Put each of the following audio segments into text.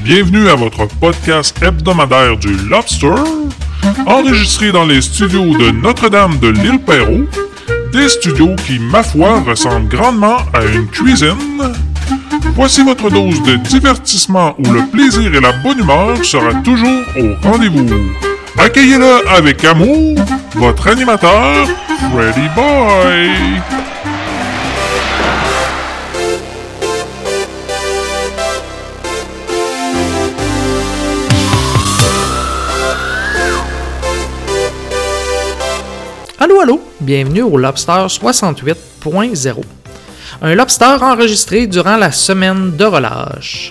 Bienvenue à votre podcast hebdomadaire du Lobster, enregistré dans les studios de Notre-Dame de l'Île-Perrot, des studios qui, ma foi, ressemblent grandement à une cuisine. Voici votre dose de divertissement où le plaisir et la bonne humeur sera toujours au rendez-vous. Accueillez-le avec amour, votre animateur, Freddy Boy. Allô, bienvenue au Lobster 68.0. Un Lobster enregistré durant la semaine de relâche.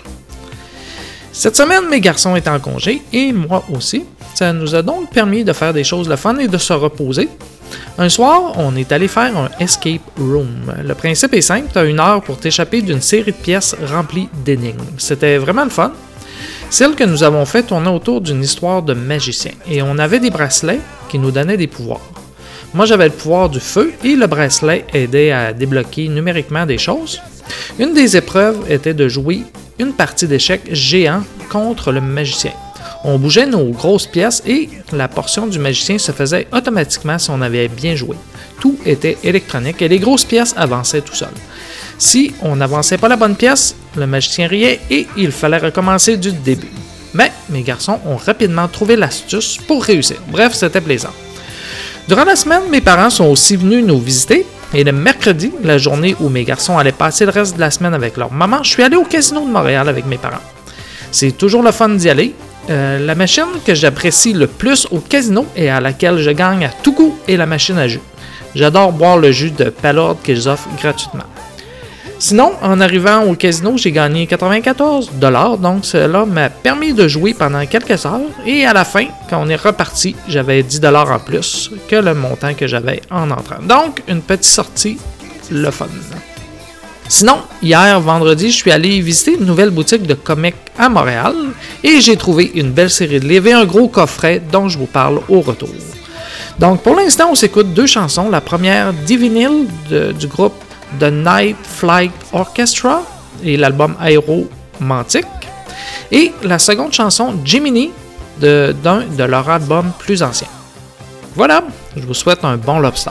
Cette semaine, mes garçons étaient en congé et moi aussi. Ça nous a donc permis de faire des choses de fun et de se reposer. Un soir, on est allé faire un escape room. Le principe est simple, tu as 1 heure pour t'échapper d'une série de pièces remplies d'énigmes. C'était vraiment le fun. Celle que nous avons fait tournait autour d'une histoire de magicien et on avait des bracelets qui nous donnaient des pouvoirs. Moi, j'avais le pouvoir du feu et le bracelet aidait à débloquer numériquement des choses. Une des épreuves était de jouer une partie d'échecs géant contre le magicien. On bougeait nos grosses pièces et la portion du magicien se faisait automatiquement si on avait bien joué. Tout était électronique et les grosses pièces avançaient tout seuls. Si on n'avançait pas la bonne pièce, le magicien riait et il fallait recommencer du début. Mais mes garçons ont rapidement trouvé l'astuce pour réussir. Bref, c'était plaisant. Durant la semaine, mes parents sont aussi venus nous visiter et le mercredi, la journée où mes garçons allaient passer le reste de la semaine avec leur maman, je suis allé au Casino de Montréal avec mes parents. C'est toujours le fun d'y aller. La machine que j'apprécie le plus au casino et à laquelle je gagne à tout coup est la machine à jus. J'adore boire le jus de Palourde qu'ils offrent gratuitement. Sinon, en arrivant au casino, j'ai gagné 94 $, donc cela m'a permis de jouer pendant quelques heures et à la fin, quand on est reparti, j'avais 10 $ en plus que le montant que j'avais en entrant. Donc, une petite sortie, le fun. Sinon, hier, vendredi, je suis allé visiter une nouvelle boutique de comics à Montréal et j'ai trouvé une belle série de livres et un gros coffret dont je vous parle au retour. Donc, pour l'instant, on s'écoute 2 chansons. La première, Divinyl, du groupe The Night Flight Orchestra et l'album Aeromantic. Et la seconde chanson, Jiminy, d'un de leurs albums plus anciens. Voilà, je vous souhaite un bon lobster.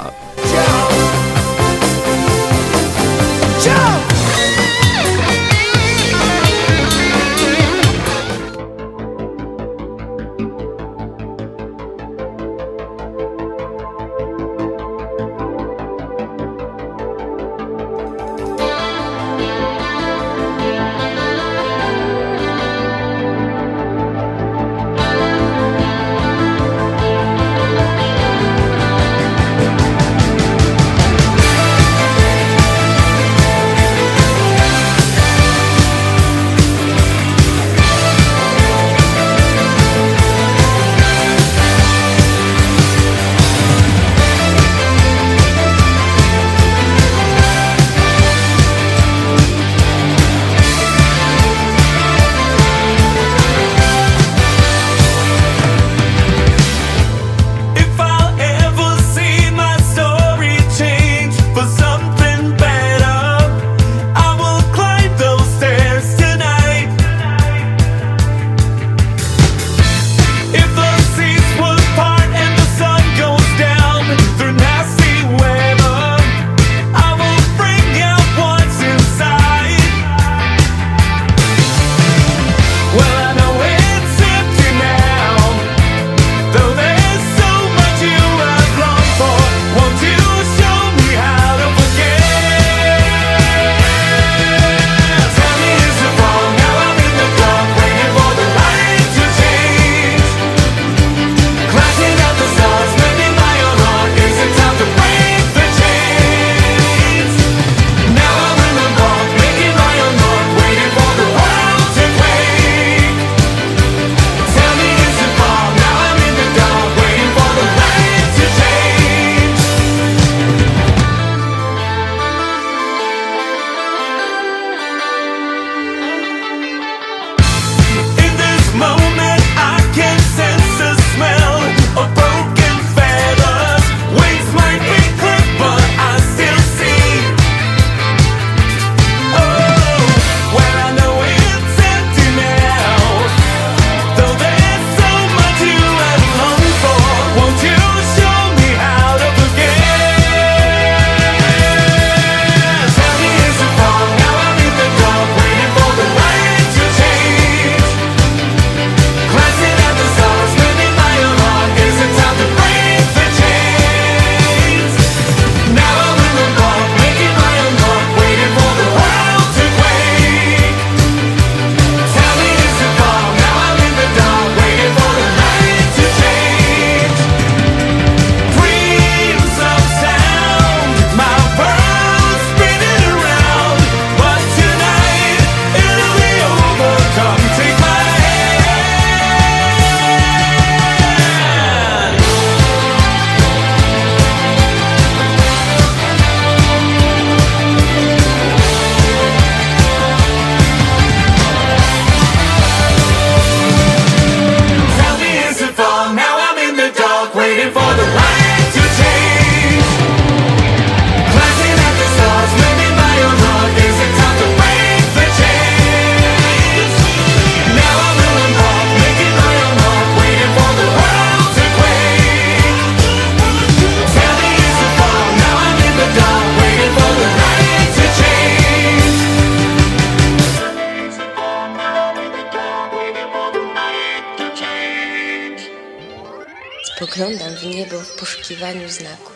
Spoglądam w niebo w poszukiwaniu znaku.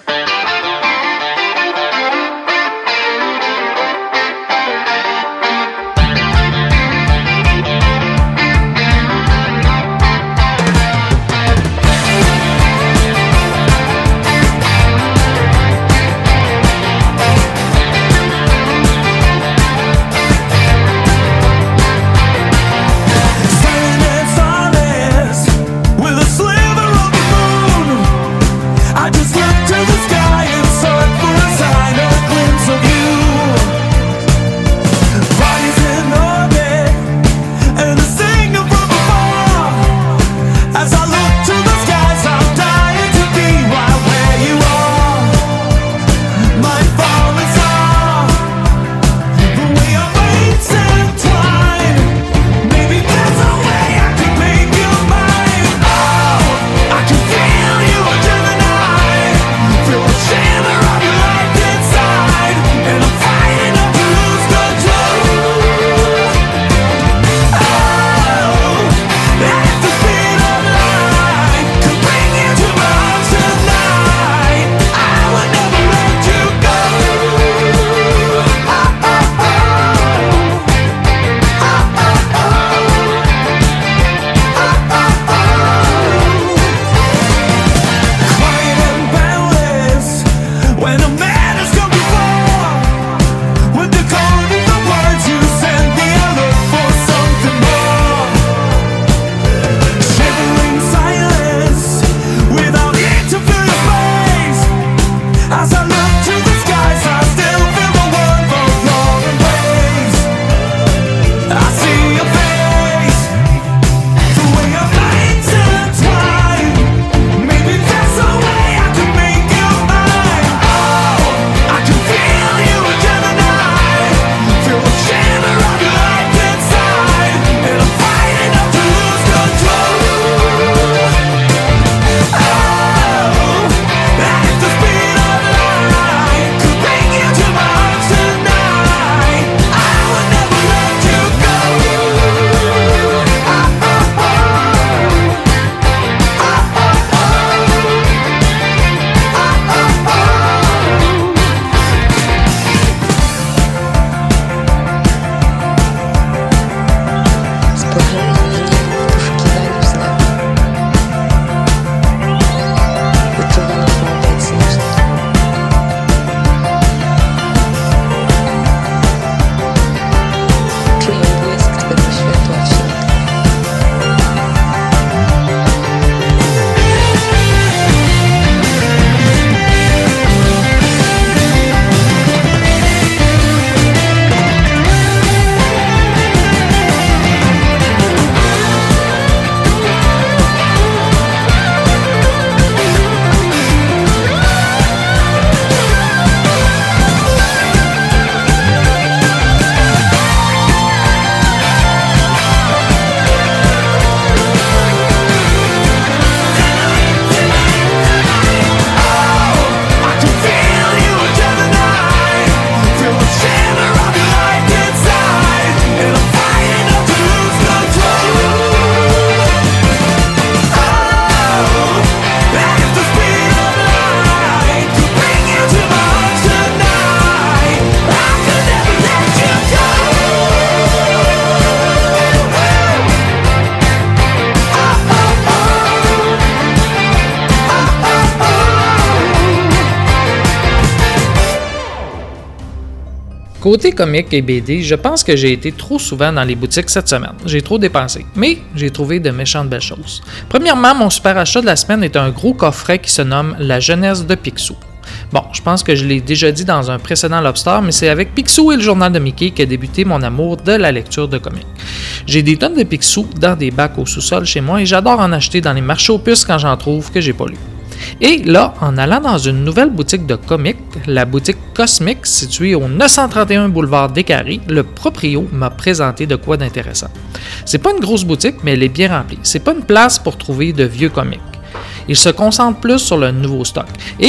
Côté comics et BD, je pense que j'ai été trop souvent dans les boutiques cette semaine. J'ai trop dépensé, mais j'ai trouvé de méchantes belles choses. Premièrement, mon super achat de la semaine est un gros coffret qui se nomme La jeunesse de Picsou. Bon, je pense que je l'ai déjà dit dans un précédent Lobster, mais c'est avec Picsou et le journal de Mickey qu'a débuté mon amour de la lecture de comics. J'ai des tonnes de Picsou dans des bacs au sous-sol chez moi et j'adore en acheter dans les marchés aux puces quand j'en trouve que j'ai pas lu. Et là, en allant dans une nouvelle boutique de comics, la boutique Cosmic, située au 931 boulevard des Carrés, le proprio m'a présenté de quoi d'intéressant. C'est pas une grosse boutique, mais elle est bien remplie. C'est pas une place pour trouver de vieux comics. Il se concentre plus sur le nouveau stock. Et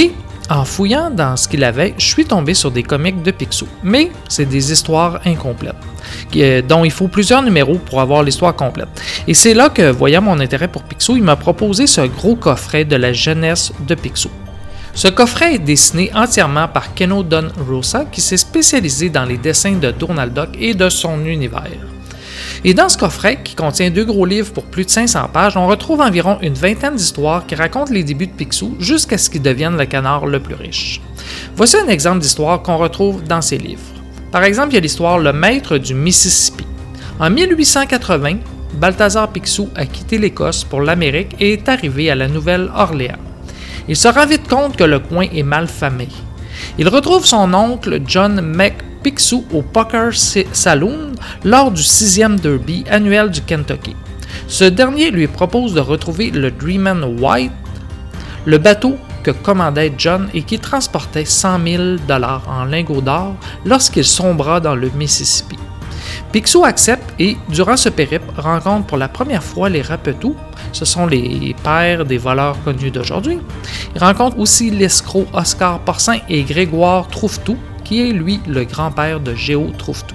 En fouillant dans ce qu'il avait, je suis tombé sur des comics de Picsou, mais c'est des histoires incomplètes, dont il faut plusieurs numéros pour avoir l'histoire complète. Et c'est là que, voyant mon intérêt pour Picsou, il m'a proposé ce gros coffret de la jeunesse de Picsou. Ce coffret est dessiné entièrement par Keno Don Rosa, qui s'est spécialisé dans les dessins de Donald Duck et de son univers. Et dans ce coffret, qui contient 2 gros livres pour plus de 500 pages, on retrouve environ une vingtaine d'histoires qui racontent les débuts de Picsou jusqu'à ce qu'il devienne le canard le plus riche. Voici un exemple d'histoire qu'on retrouve dans ces livres. Par exemple, il y a l'histoire Le Maître du Mississippi. En 1880, Balthazar Picsou a quitté l'Écosse pour l'Amérique et est arrivé à la Nouvelle-Orléans. Il se rend vite compte que le coin est mal famé. Il retrouve son oncle John Picsou au Poker Saloon lors du 6e derby annuel du Kentucky. Ce dernier lui propose de retrouver le Dreamin' White, le bateau que commandait John et qui transportait 100 000 $ en lingots d'or lorsqu'il sombra dans le Mississippi. Picsou accepte et, durant ce périple, rencontre pour la première fois les Rapetou. Ce sont les pères des voleurs connus d'aujourd'hui. Il rencontre aussi l'escroc Oscar Porcin et Grégoire Trouve-Tout, qui est lui le grand-père de Géo Trouve-Tout.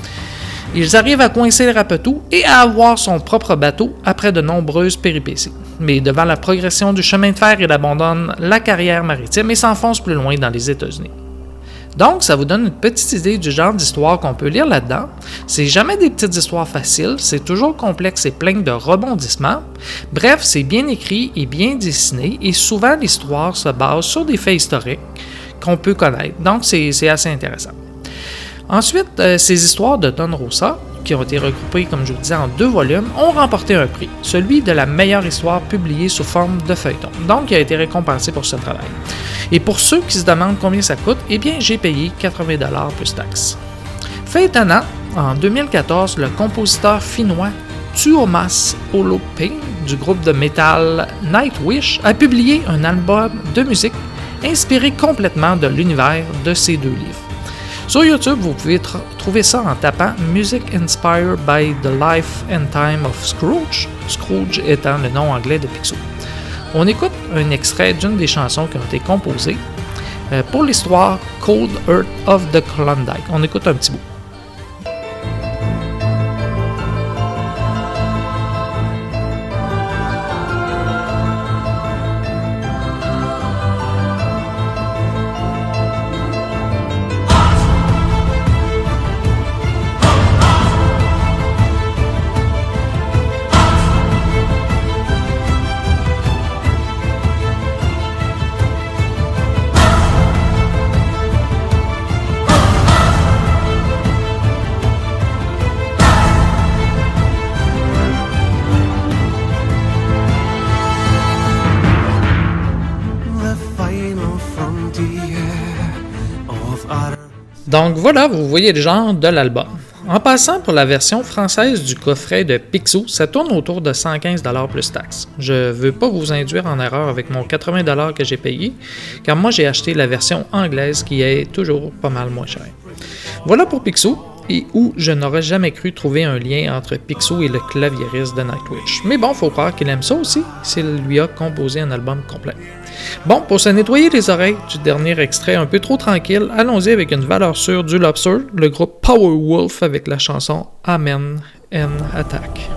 Ils arrivent à coincer les Rapetou et à avoir son propre bateau après de nombreuses péripéties. Mais devant la progression du chemin de fer, il abandonne la carrière maritime et s'enfonce plus loin dans les États-Unis. Donc, ça vous donne une petite idée du genre d'histoire qu'on peut lire là-dedans. C'est jamais des petites histoires faciles, c'est toujours complexe et plein de rebondissements. Bref, c'est bien écrit et bien dessiné, et souvent l'histoire se base sur des faits historiques qu'on peut connaître. Donc, c'est assez intéressant. Ensuite, ces histoires de Don Rosa, qui ont été regroupées, comme je vous disais, en 2 volumes, ont remporté un prix, celui de la meilleure histoire publiée sous forme de feuilleton. Donc, il a été récompensé pour ce travail. Et pour ceux qui se demandent combien ça coûte, eh bien, j'ai payé 80 $ plus taxes. Fait étonnant, en 2014, le compositeur finnois Tuomas Holopainen du groupe de métal Nightwish a publié un album de musique inspiré complètement de l'univers de ces 2 livres. Sur YouTube, vous pouvez trouver ça en tapant « Music Inspired by the Life and Time of Scrooge », Scrooge étant le nom anglais de Picsou. On écoute un extrait d'une des chansons qui ont été composées pour l'histoire « Cold Earth of the Klondike ». On écoute un petit bout. Donc voilà, vous voyez le genre de l'album. En passant pour la version française du coffret de Picsou, ça tourne autour de 115 $ plus taxes. Je veux pas vous induire en erreur avec mon 80 $ que j'ai payé, car moi j'ai acheté la version anglaise qui est toujours pas mal moins chère. Voilà pour Picsou, et où je n'aurais jamais cru trouver un lien entre Picsou et le claviériste de Nightwish. Mais bon, faut croire qu'il aime ça aussi, s'il lui a composé un album complet. Bon, pour se nettoyer les oreilles du dernier extrait un peu trop tranquille, allons-y avec une valeur sûre du Lobster, le groupe Powerwolf avec la chanson Amen and Attack.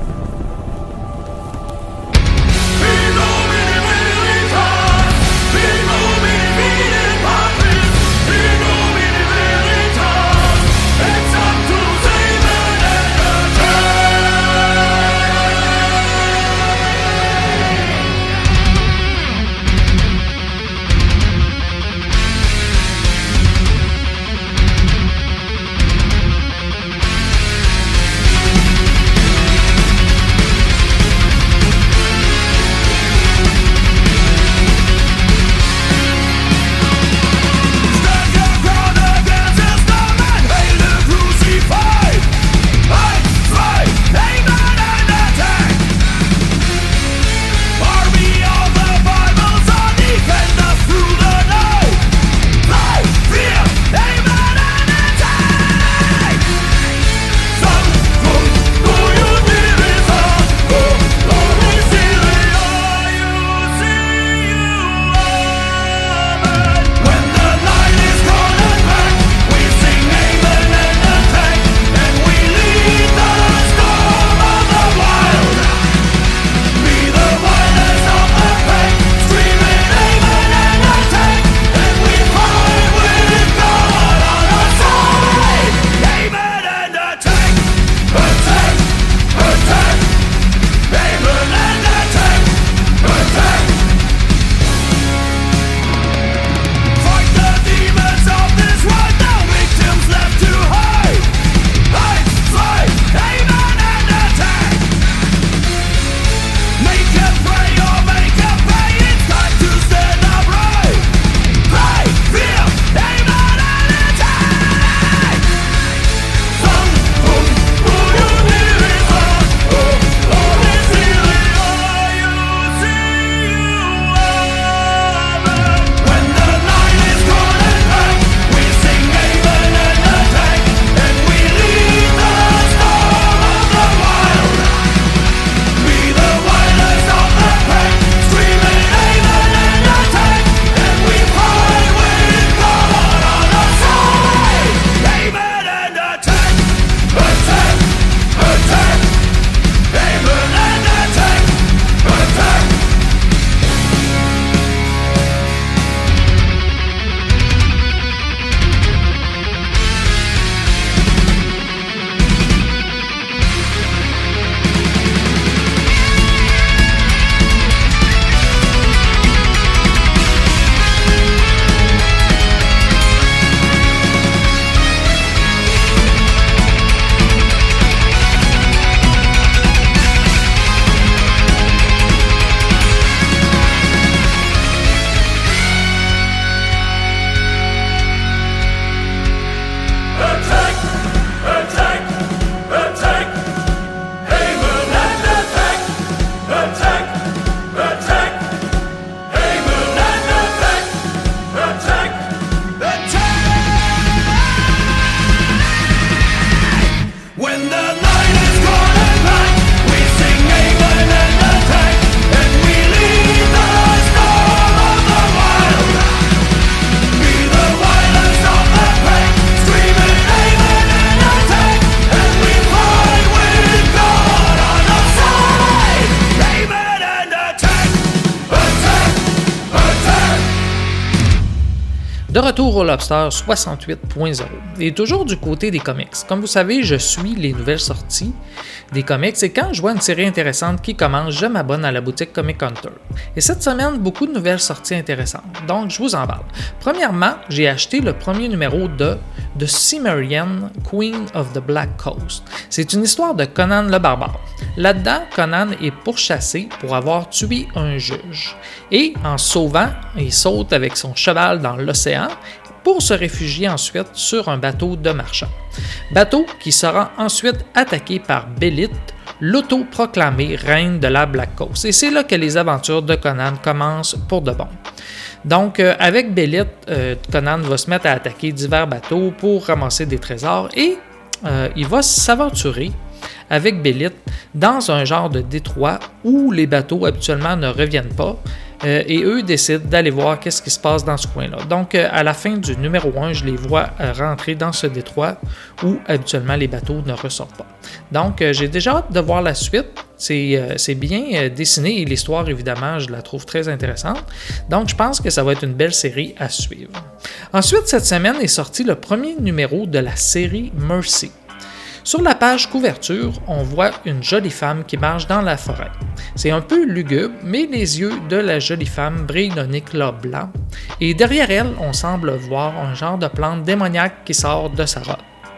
retour au Lobster 68.0 et toujours du côté des comics. Comme vous savez, je suis les nouvelles sorties des comics et quand je vois une série intéressante qui commence, je m'abonne à la boutique Comic Hunter. Et cette semaine, beaucoup de nouvelles sorties intéressantes, donc je vous en parle. Premièrement, j'ai acheté le premier numéro de The Cimmerian, Queen of the Black Coast. C'est une histoire de Conan le Barbare. Là-dedans, Conan est pourchassé pour avoir tué un juge. Et en sauvant, il saute avec son cheval dans l'océan pour se réfugier ensuite sur un bateau de marchand. Bateau qui sera ensuite attaqué par Bélite, l'auto-proclamée reine de la Black Coast. Et c'est là que les aventures de Conan commencent pour de bon. Donc, avec Bélite, Conan va se mettre à attaquer divers bateaux pour ramasser des trésors et il va s'aventurer avec Bélite dans un genre de détroit où les bateaux habituellement ne reviennent pas et eux décident d'aller voir qu'est-ce qui se passe dans ce coin-là. Donc, à la fin du numéro 1, je les vois rentrer dans ce détroit où habituellement les bateaux ne ressortent pas. Donc, j'ai déjà hâte de voir la suite. C'est bien dessiné et l'histoire, évidemment, je la trouve très intéressante. Donc, je pense que ça va être une belle série à suivre. Ensuite, cette semaine est sorti le premier numéro de la série Mercy. Sur la page couverture, on voit une jolie femme qui marche dans la forêt. C'est un peu lugubre, mais les yeux de la jolie femme brillent d'un éclat blanc, et derrière elle, on semble voir un genre de plante démoniaque qui sort de sa robe.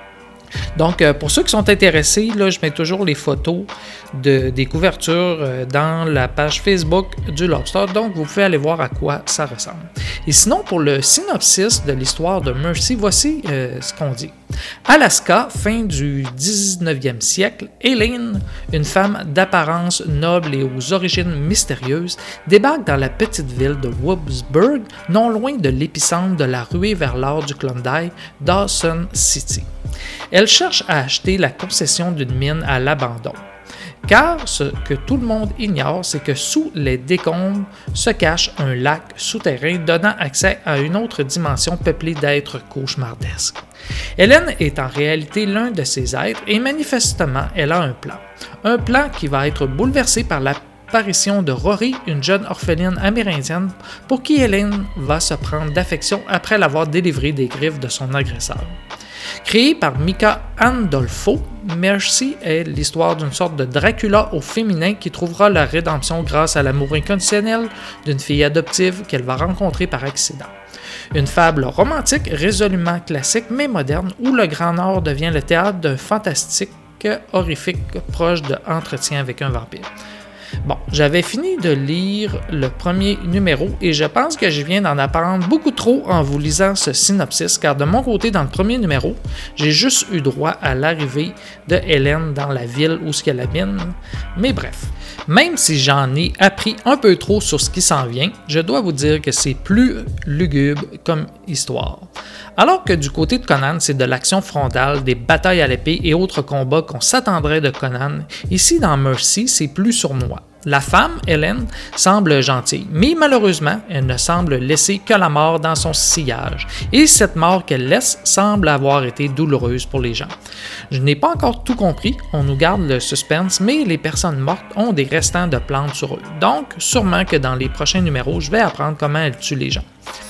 Donc, pour ceux qui sont intéressés, là, je mets toujours les photos des couvertures dans la page Facebook du Lobster, donc vous pouvez aller voir à quoi ça ressemble. Et sinon, pour le synopsis de l'histoire de Mercy, voici ce qu'on dit. Alaska, fin du 19e siècle, Eileen, une femme d'apparence noble et aux origines mystérieuses, débarque dans la petite ville de Woobsburg, non loin de l'épicentre de la ruée vers l'or du Klondike, Dawson City. Elle cherche à acheter la concession d'une mine à l'abandon. Car ce que tout le monde ignore, c'est que sous les décombres se cache un lac souterrain donnant accès à une autre dimension peuplée d'êtres cauchemardesques. Hélène est en réalité l'un de ces êtres et manifestement elle a un plan. Un plan qui va être bouleversé par l'apparition de Rory, une jeune orpheline amérindienne pour qui Hélène va se prendre d'affection après l'avoir délivrée des griffes de son agresseur. Créée par Mika Andolfo, Mercy est l'histoire d'une sorte de Dracula au féminin qui trouvera la rédemption grâce à l'amour inconditionnel d'une fille adoptive qu'elle va rencontrer par accident. Une fable romantique résolument classique mais moderne où le Grand Nord devient le théâtre d'un fantastique horrifique proche de Entretien avec un vampire. Bon, j'avais fini de lire le premier numéro et je pense que je viens d'en apprendre beaucoup trop en vous lisant ce synopsis car de mon côté, dans le premier numéro, j'ai juste eu droit à l'arrivée de Hélène dans la ville où ce qu'elle habite. Mais bref, même si j'en ai appris un peu trop sur ce qui s'en vient, je dois vous dire que c'est plus lugubre comme histoire. Alors que du côté de Conan, c'est de l'action frontale, des batailles à l'épée et autres combats qu'on s'attendrait de Conan, ici dans Mercy, c'est plus sournois. La femme, Hélène, semble gentille, mais malheureusement, elle ne semble laisser que la mort dans son sillage, et cette mort qu'elle laisse semble avoir été douloureuse pour les gens. Je n'ai pas encore tout compris, on nous garde le suspense, mais les personnes mortes ont des restants de plantes sur eux, donc sûrement que dans les prochains numéros, je vais apprendre comment elles tuent les gens.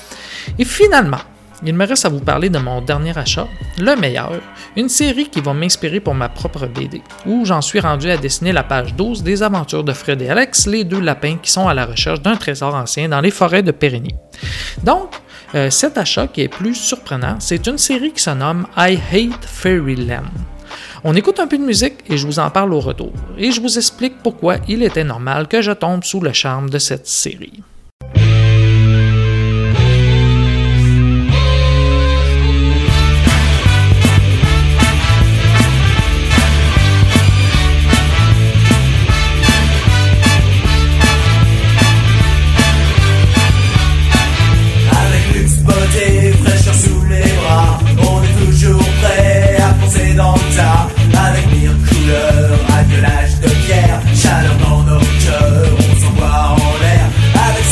Et finalement, il me reste à vous parler de mon dernier achat, Le Meilleur, une série qui va m'inspirer pour ma propre BD, où j'en suis rendu à dessiner la page 12 des aventures de Fred et Alex, les deux lapins qui sont à la recherche d'un trésor ancien dans les forêts de Périgny. Donc, cet achat qui est plus surprenant, c'est une série qui se nomme I Hate Fairyland. On écoute un peu de musique et je vous en parle au retour, et je vous explique pourquoi il était normal que je tombe sous le charme de cette série. Avec mire couleur, attelage de pierre, chaleur dans nos cœurs, on s'envoie en l'air. Avec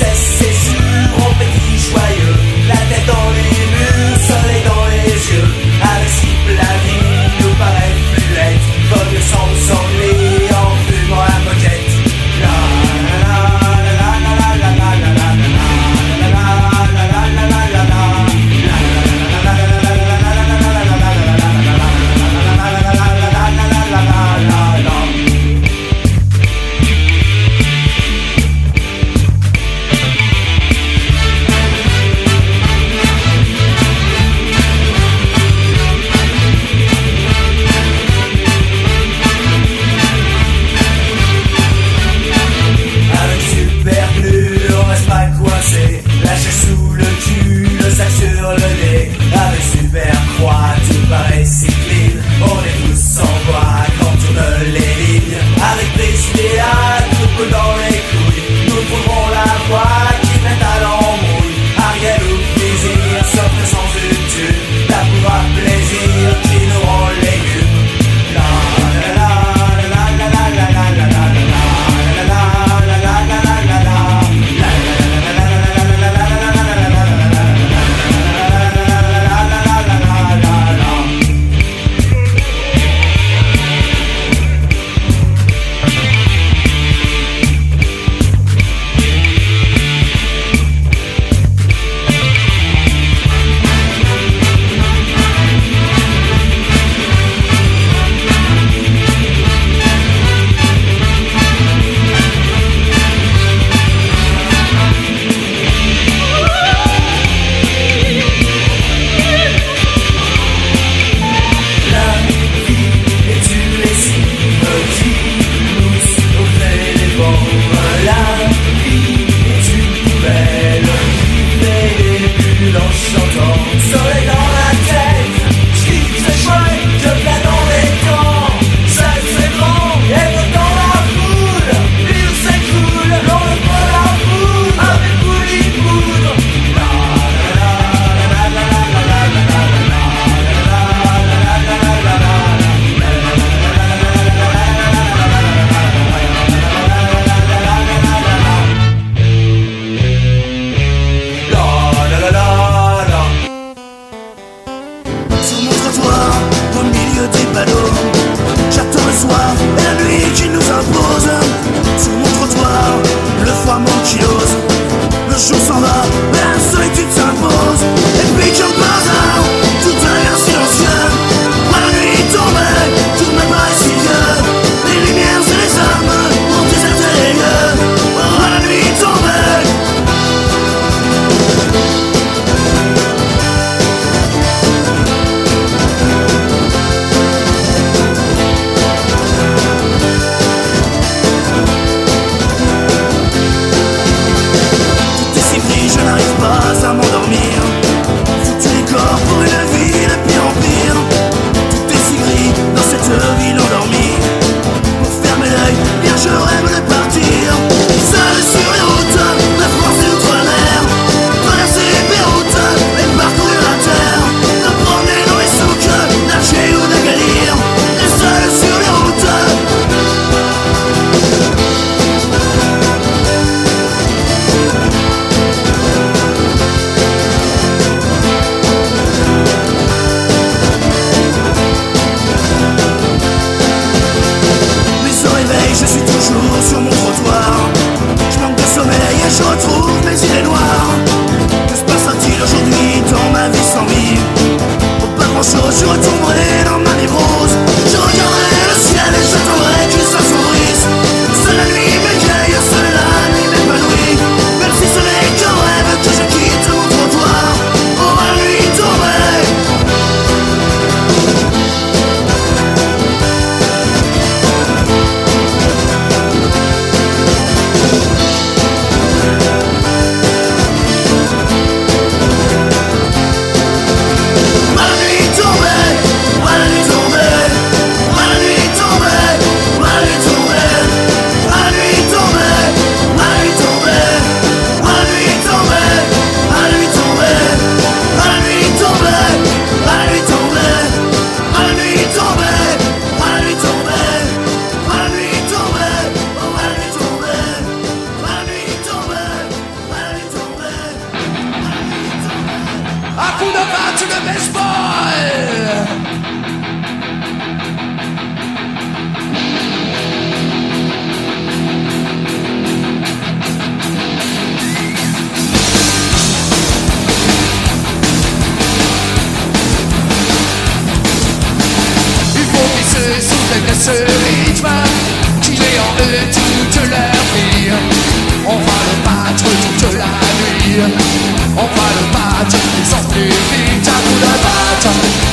faiblesse rythme qui est en eux toute leur vie. On va le battre toute la nuit. On va le battre plus en plus vite. Un coup de batte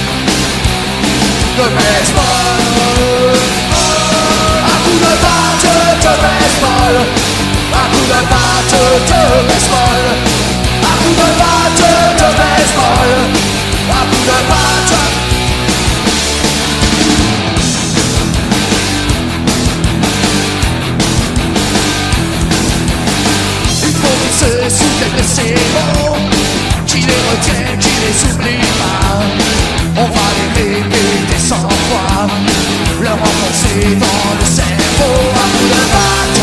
de baseball. Un coup de batte de baseball. Un coup de batte de baseball. Un coup de batte de baseball. Un coup de batte. Se soulève ces mots qui les retiennent, qui les oublie pas. On va les répéter 100 fois, leur enfoncer dans le cerveau. Un coup de batte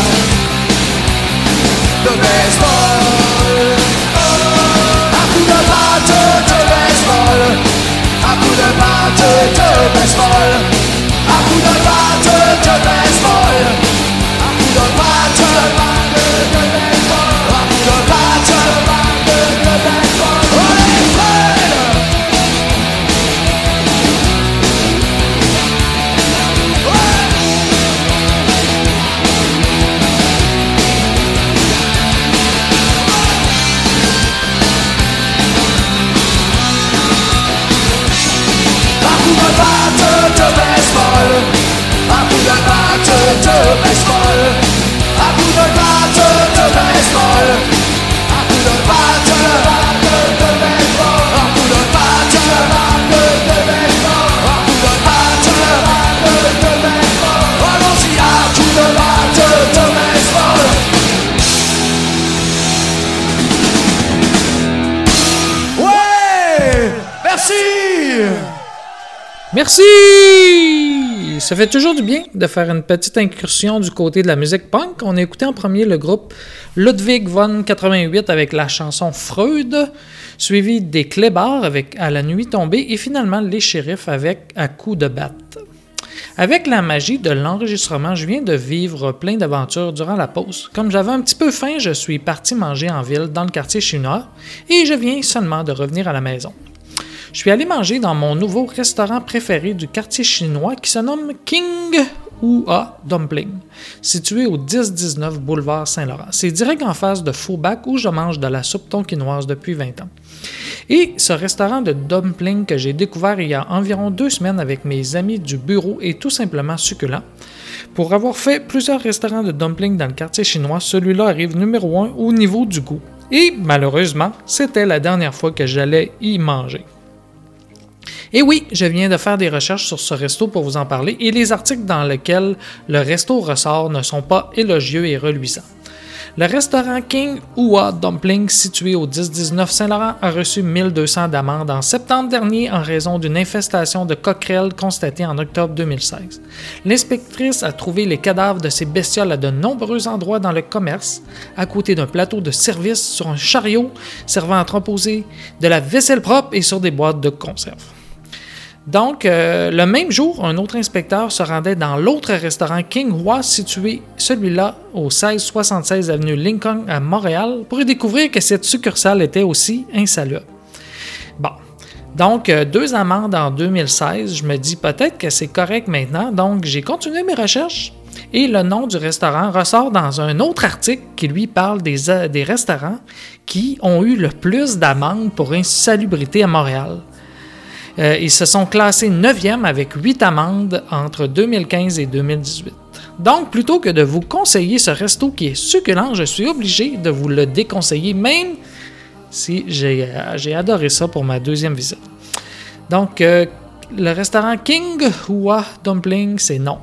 de baseball. Un coup de batte de baseball. Un coup de batte de baseball. Un coup de batte de baseball. Un coup de batte de baseball. Merci! Ça fait toujours du bien de faire une petite incursion du côté de la musique punk. On a écouté en premier le groupe Ludwig von 88 avec la chanson Freud, suivi des Clébards avec À la nuit tombée et finalement les Shérifs avec À coups de batte. Avec la magie de l'enregistrement, je viens de vivre plein d'aventures durant la pause. Comme j'avais un petit peu faim, je suis parti manger en ville dans le quartier chinois et je viens seulement de revenir à la maison. Je suis allé manger dans mon nouveau restaurant préféré du quartier chinois qui se nomme King Hua Dumpling, situé au 10-19 boulevard Saint-Laurent. C'est direct en face de Faubac où je mange de la soupe tonkinoise depuis 20 ans. Et ce restaurant de dumpling que j'ai découvert il y a environ 2 semaines avec mes amis du bureau est tout simplement succulent. Pour avoir fait plusieurs restaurants de dumpling dans le quartier chinois, celui-là arrive numéro 1 au niveau du goût. Et malheureusement, c'était la dernière fois que j'allais y manger. Et oui, je viens de faire des recherches sur ce resto pour vous en parler et les articles dans lesquels le resto ressort ne sont pas élogieux et reluisants. Le restaurant King Hua Dumpling, situé au 10-19 Saint-Laurent, a reçu 1200 d'amende en septembre dernier en raison d'une infestation de coquerelles constatée en octobre 2016. L'inspectrice a trouvé les cadavres de ces bestioles à de nombreux endroits dans le commerce, à côté d'un plateau de service, sur un chariot servant à entreposer de la vaisselle propre et sur des boîtes de conserve. Donc, le même jour, un autre inspecteur se rendait dans l'autre restaurant King Hua, situé celui-là au 1676 avenue Lincoln à Montréal, pour y découvrir que cette succursale était aussi insalubre. Bon, donc 2 amendes en 2016, je me dis peut-être que c'est correct maintenant, donc j'ai continué mes recherches et le nom du restaurant ressort dans un autre article qui lui parle des restaurants qui ont eu le plus d'amendes pour insalubrité à Montréal. Ils se sont classés 9e avec 8 amendes entre 2015 et 2018. Donc, plutôt que de vous conseiller ce resto qui est succulent, je suis obligé de vous le déconseiller, même si j'ai adoré ça pour ma 2e visite. Donc, le restaurant King Hua Dumpling, c'est non.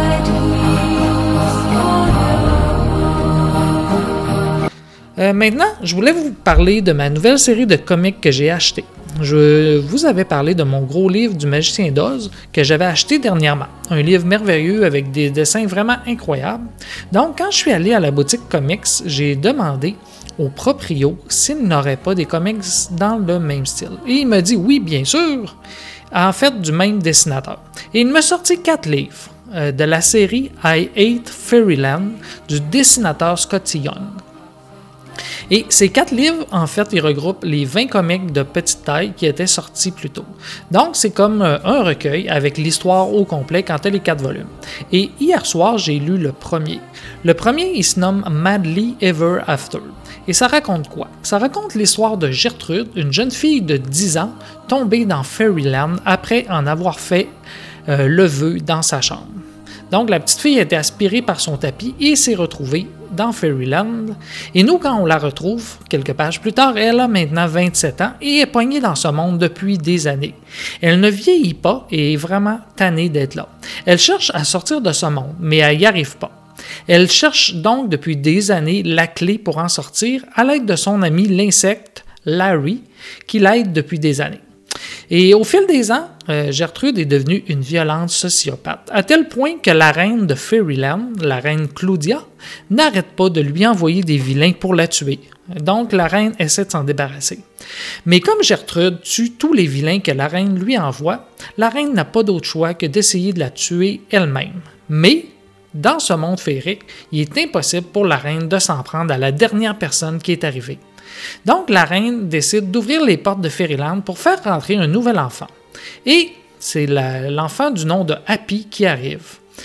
Maintenant, je voulais vous parler de ma nouvelle série de comics que j'ai achetée. Je vous avais parlé de mon gros livre du Magicien d'Oz que j'avais acheté dernièrement. Un livre merveilleux avec des dessins vraiment incroyables. Donc, quand je suis allé à la boutique comics, j'ai demandé au proprio s'il n'aurait pas des comics dans le même style. Et il m'a dit oui, bien sûr, en fait du même dessinateur. Et il m'a sorti 4 livres de la série I Hate Fairyland du dessinateur Scotty Young. Et ces 4 livres, en fait, ils regroupent les 20 comics de petite taille qui étaient sortis plus tôt. Donc, c'est comme un recueil avec l'histoire au complet quand tu as les 4 volumes. Et hier soir, j'ai lu le premier. Le premier, il se nomme Madly Ever After. Et ça raconte quoi? Ça raconte l'histoire de Gertrude, une jeune fille de 10 ans, tombée dans Fairyland après en avoir fait le vœu dans sa chambre. Donc, la petite fille a été aspirée par son tapis et s'est retrouvée dans Fairyland. Et nous, quand on la retrouve, quelques pages plus tard, elle a maintenant 27 ans et est poignée dans ce monde depuis des années. Elle ne vieillit pas et est vraiment tannée d'être là. Elle cherche à sortir de ce monde, mais elle n'y arrive pas. Elle cherche donc depuis des années la clé pour en sortir à l'aide de son ami l'insecte Larry, qui l'aide depuis des années. Et au fil des ans, Gertrude est devenue une violente sociopathe, à tel point que la reine de Fairyland, la reine Claudia, n'arrête pas de lui envoyer des vilains pour la tuer. Donc la reine essaie de s'en débarrasser. Mais comme Gertrude tue tous les vilains que la reine lui envoie, la reine n'a pas d'autre choix que d'essayer de la tuer elle-même. Mais dans ce monde féerique, il est impossible pour la reine de s'en prendre à la dernière personne qui est arrivée. Donc, la reine décide d'ouvrir les portes de Fairyland pour faire rentrer un nouvel enfant. Et c'est l'enfant du nom de Happy qui arrive.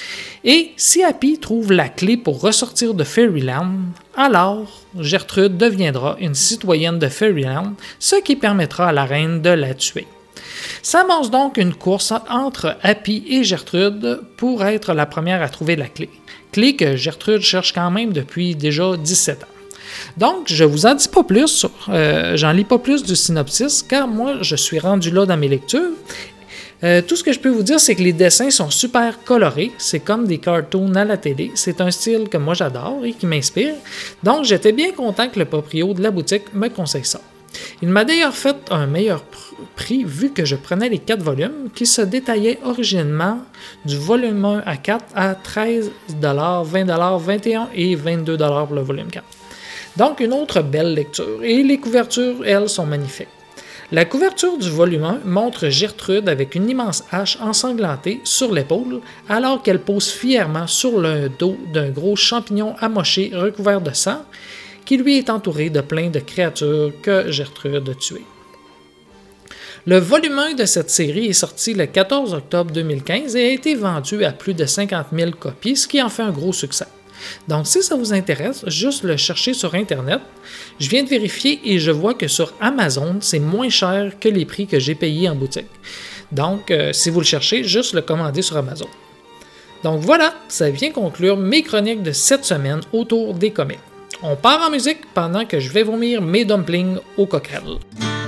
Et si Happy trouve la clé pour ressortir de Fairyland, alors Gertrude deviendra une citoyenne de Fairyland, ce qui permettra à la reine de la tuer. S'amorce donc une course entre Happy et Gertrude pour être la première à trouver la clé. Clé que Gertrude cherche quand même depuis déjà 17 ans. Donc, je vous en dis pas plus, j'en lis pas plus du synopsis, car moi, je suis rendu là dans mes lectures. Tout ce que je peux vous dire, c'est que les dessins sont super colorés, c'est comme des cartoons à la télé, c'est un style que moi j'adore et qui m'inspire. Donc, j'étais bien content que le proprio de la boutique me conseille ça. Il m'a d'ailleurs fait un meilleur prix vu que je prenais les 4 volumes qui se détaillaient originellement du volume 1 à 4 à 13$, 20$, 21$ et 22$ pour le volume 4. Donc, une autre belle lecture. Et les couvertures, elles, sont magnifiques. La couverture du volume 1 montre Gertrude avec une immense hache ensanglantée sur l'épaule, alors qu'elle pose fièrement sur le dos d'un gros champignon amoché recouvert de sang, qui lui est entouré de plein de créatures que Gertrude a tuées. Le volume 1 de cette série est sorti le 14 octobre 2015 et a été vendu à plus de 50 000 copies, ce qui en fait un gros succès. Donc, si ça vous intéresse, juste le chercher sur Internet. Je viens de vérifier et je vois que sur Amazon, c'est moins cher que les prix que j'ai payés en boutique. Donc, si vous le cherchez, juste le commander sur Amazon. Donc voilà, ça vient conclure mes chroniques de cette semaine autour des comics. On part en musique pendant que je vais vomir mes dumplings aux coquerelles.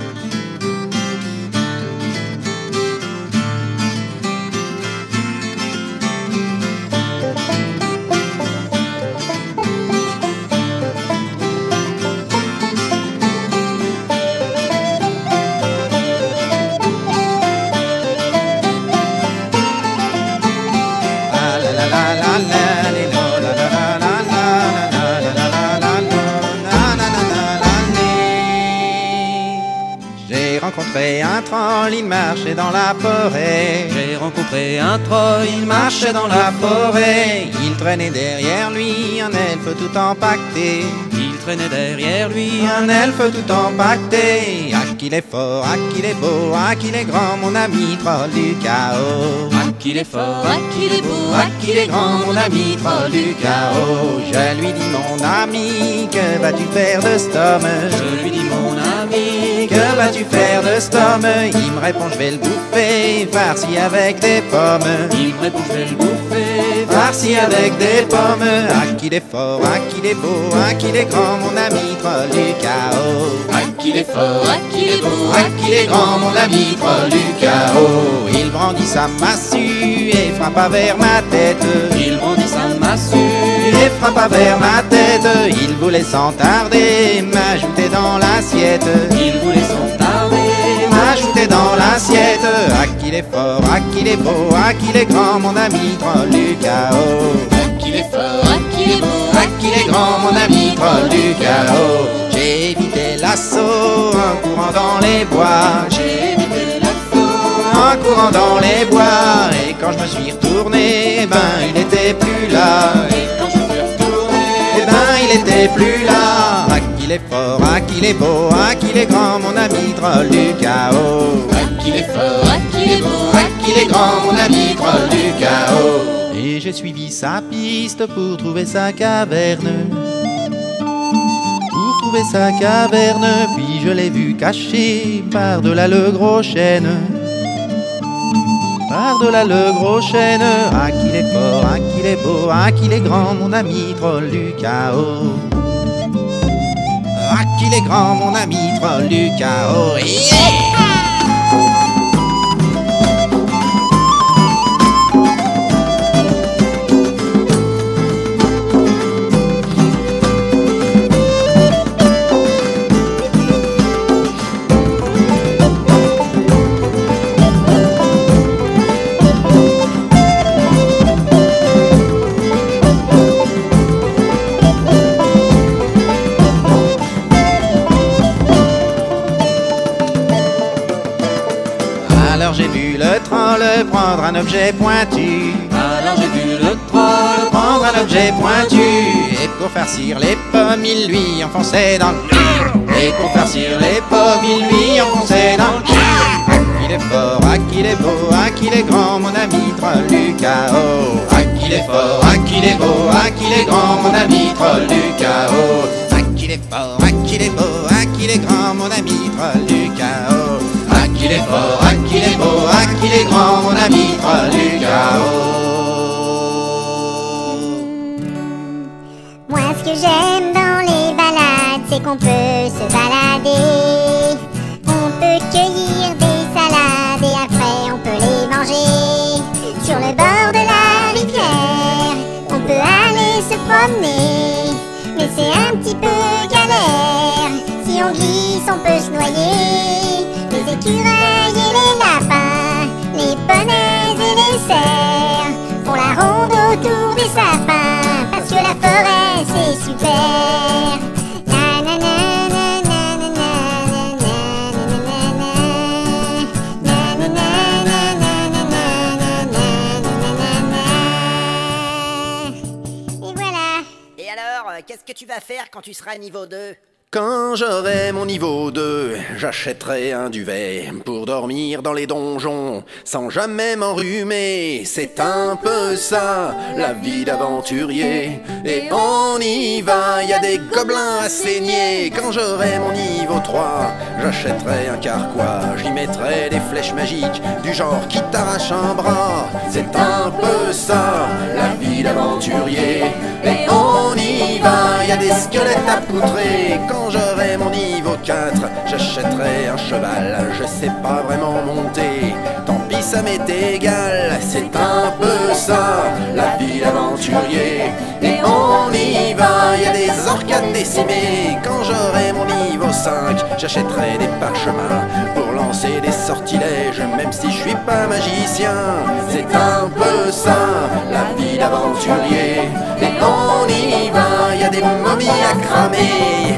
rencontré un troll, il marchait dans la forêt. J'ai rencontré un troll, Il marchait dans la forêt. Il traînait derrière lui un elfe tout empaqueté. il traînait derrière lui Un elfe tout empaqueté. Ah qu'il est fort, ah qu'il est beau, ah qu'il est grand, mon ami troll du chaos. Ah qu'il est fort, Ah qu'il est beau, Ah qu'il est grand, mon ami troll du chaos. Je lui dis mon ami, que vas-tu faire de cet homme? Je lui dis mon ami, Que vas-tu faire de cet homme? Il me répond je vais le bouffer, farci avec des pommes. il me répond je vais le bouffer, Farci avec des pommes. Ah qu'il est fort, ah qu'il est beau, ah qu'il est grand, mon ami troll du chaos. ah qu'il est fort, ah qu'il est beau, Ah qu'il est grand, mon ami troll du chaos. Il brandit sa massue et frappa vers ma tête. il brandit sa massue, Et frappa vers ma tête. Il voulait sans tarder m'ajouter dans l'assiette. il voulait sans tarder M'ajouter dans l'assiette. Ah qu'il est fort, ah qu'il est beau, ah qu'il est grand, mon ami troll du chaos. ah qu'il est fort, ah qu'il est beau, Ah qu'il est grand, mon ami troll du chaos. J'ai évité l'assaut en courant dans les bois. j'ai évité l'assaut, En courant dans les bois. Et quand je me suis retourné, ben il était plus là. et quand je me suis retourné, Eh ben il était plus là. Ah qu'il qu'il est fort, ah qu'il est beau, ah qu'il est grand, mon ami Troll du chaos. Ah qu'il est fort, ah qu'il est beau, Ah qu'il est grand, mon ami Troll du chaos. Et j'ai suivi sa piste pour trouver sa caverne. Pour trouver sa caverne, puis je l'ai vu caché par-delà le gros chêne. Par-delà le gros chêne, ah qu'il est fort, ah qu'il est beau, ah qu'il est grand, mon ami Troll du chaos. Ah qu'il est grand, mon ami Troll du chaos. Yeah! Alors j'ai vu le troll prendre un objet pointu. Alors j'ai vu le troll Prendre un objet pointu. Et pour farcir les pommes, il lui enfonçait dans le... Et pour farcir les pommes, il lui enfonçait dans le... Ah qu'il est fort, ah qu'il est beau, ah qu'il est grand, mon ami Troll du chaos. Ah qu'il est fort, ah qu'il est beau, ah qu'il est grand, mon ami Troll du chaos. Ah qu'il est fort, ah qu'il est beau, ah qu'il est grand, mon ami Troll du chaos. Ah qu'il est fort, ah qu'il est beau, ah qu'il est grand, mon ami Troll du chaos. Moi, ce que j'aime dans les balades, c'est qu'on peut se balader. On peut cueillir des salades et après on peut les manger. Sur le bord de la rivière, on peut aller se promener. Mais c'est un petit peu galère, si on glisse on peut se noyer. Les écureuils et les lapins, les punaises et les cerfs font la ronde autour des sapins, parce que la forêt c'est super. Na na na na na na na na na na na na. Et voilà. Et alors, qu'est-ce que tu vas faire quand tu seras niveau 2 ? Quand j'aurai mon niveau 2, j'achèterai un duvet pour dormir dans les donjons sans jamais m'enrhumer. C'est un peu ça, la vie d'aventurier. Et on y va, y a des gobelins à saigner. Quand j'aurai mon niveau 3, j'achèterai un carquois. J'y mettrai des flèches magiques du genre qui t'arrache un bras. C'est un peu ça, la vie d'aventurier. Et on y va, y a des squelettes à poutrer. Quand j'aurai mon niveau 4, j'achèterai un cheval. Je sais pas vraiment monter, tant pis ça m'est égal. C'est un peu ça, la vie d'aventurier. Et on y va, y a des orques à décimer. Quand j'aurai mon niveau 5, j'achèterai des parchemins pour lancer des sortilèges, même si je suis pas magicien. C'est un peu ça, la vie d'aventurier. Et on y va, y a des momies à cramer.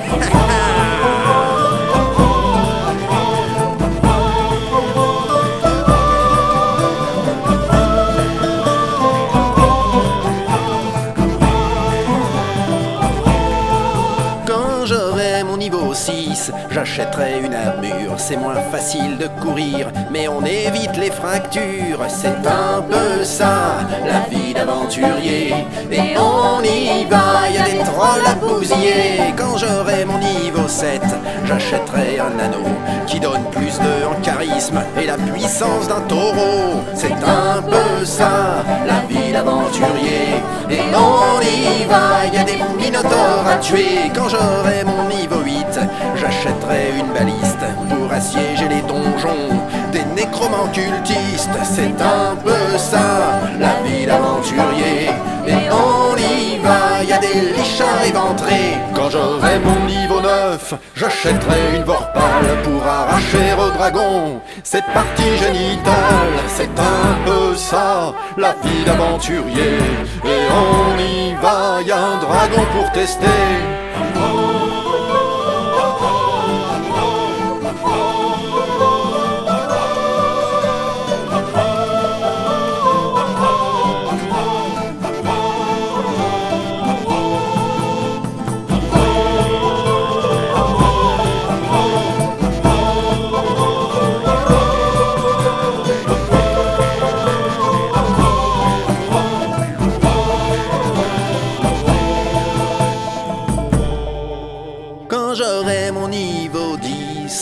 Quand j'aurai mon niveau 6, j'achèterai une armure. C'est moins facile de courir, mais on évite les fractures. C'est un peu ça, la vie d'aventurier. Et on y va, y a des trolls à bousiller. Quand j'aurai mon niveau 7, j'achèterai un anneau qui donne plus de en charisme et la puissance d'un taureau. C'est un peu ça, la vie d'aventurier. Et on y va, y a des minotaures à tuer. Quand j'aurai mon niveau 8, j'achèterai une baliste pour assiéger les donjons des nécromants cultistes. C'est un peu ça, la vie d'aventurier. Et on y va, y a des lichards éventrés. Quand j'aurai mon niveau 9, j'achèterai une vorpale pour arracher au dragon cette partie génitale. C'est un peu ça, la vie d'aventurier. Et on y va, y a un dragon pour tester.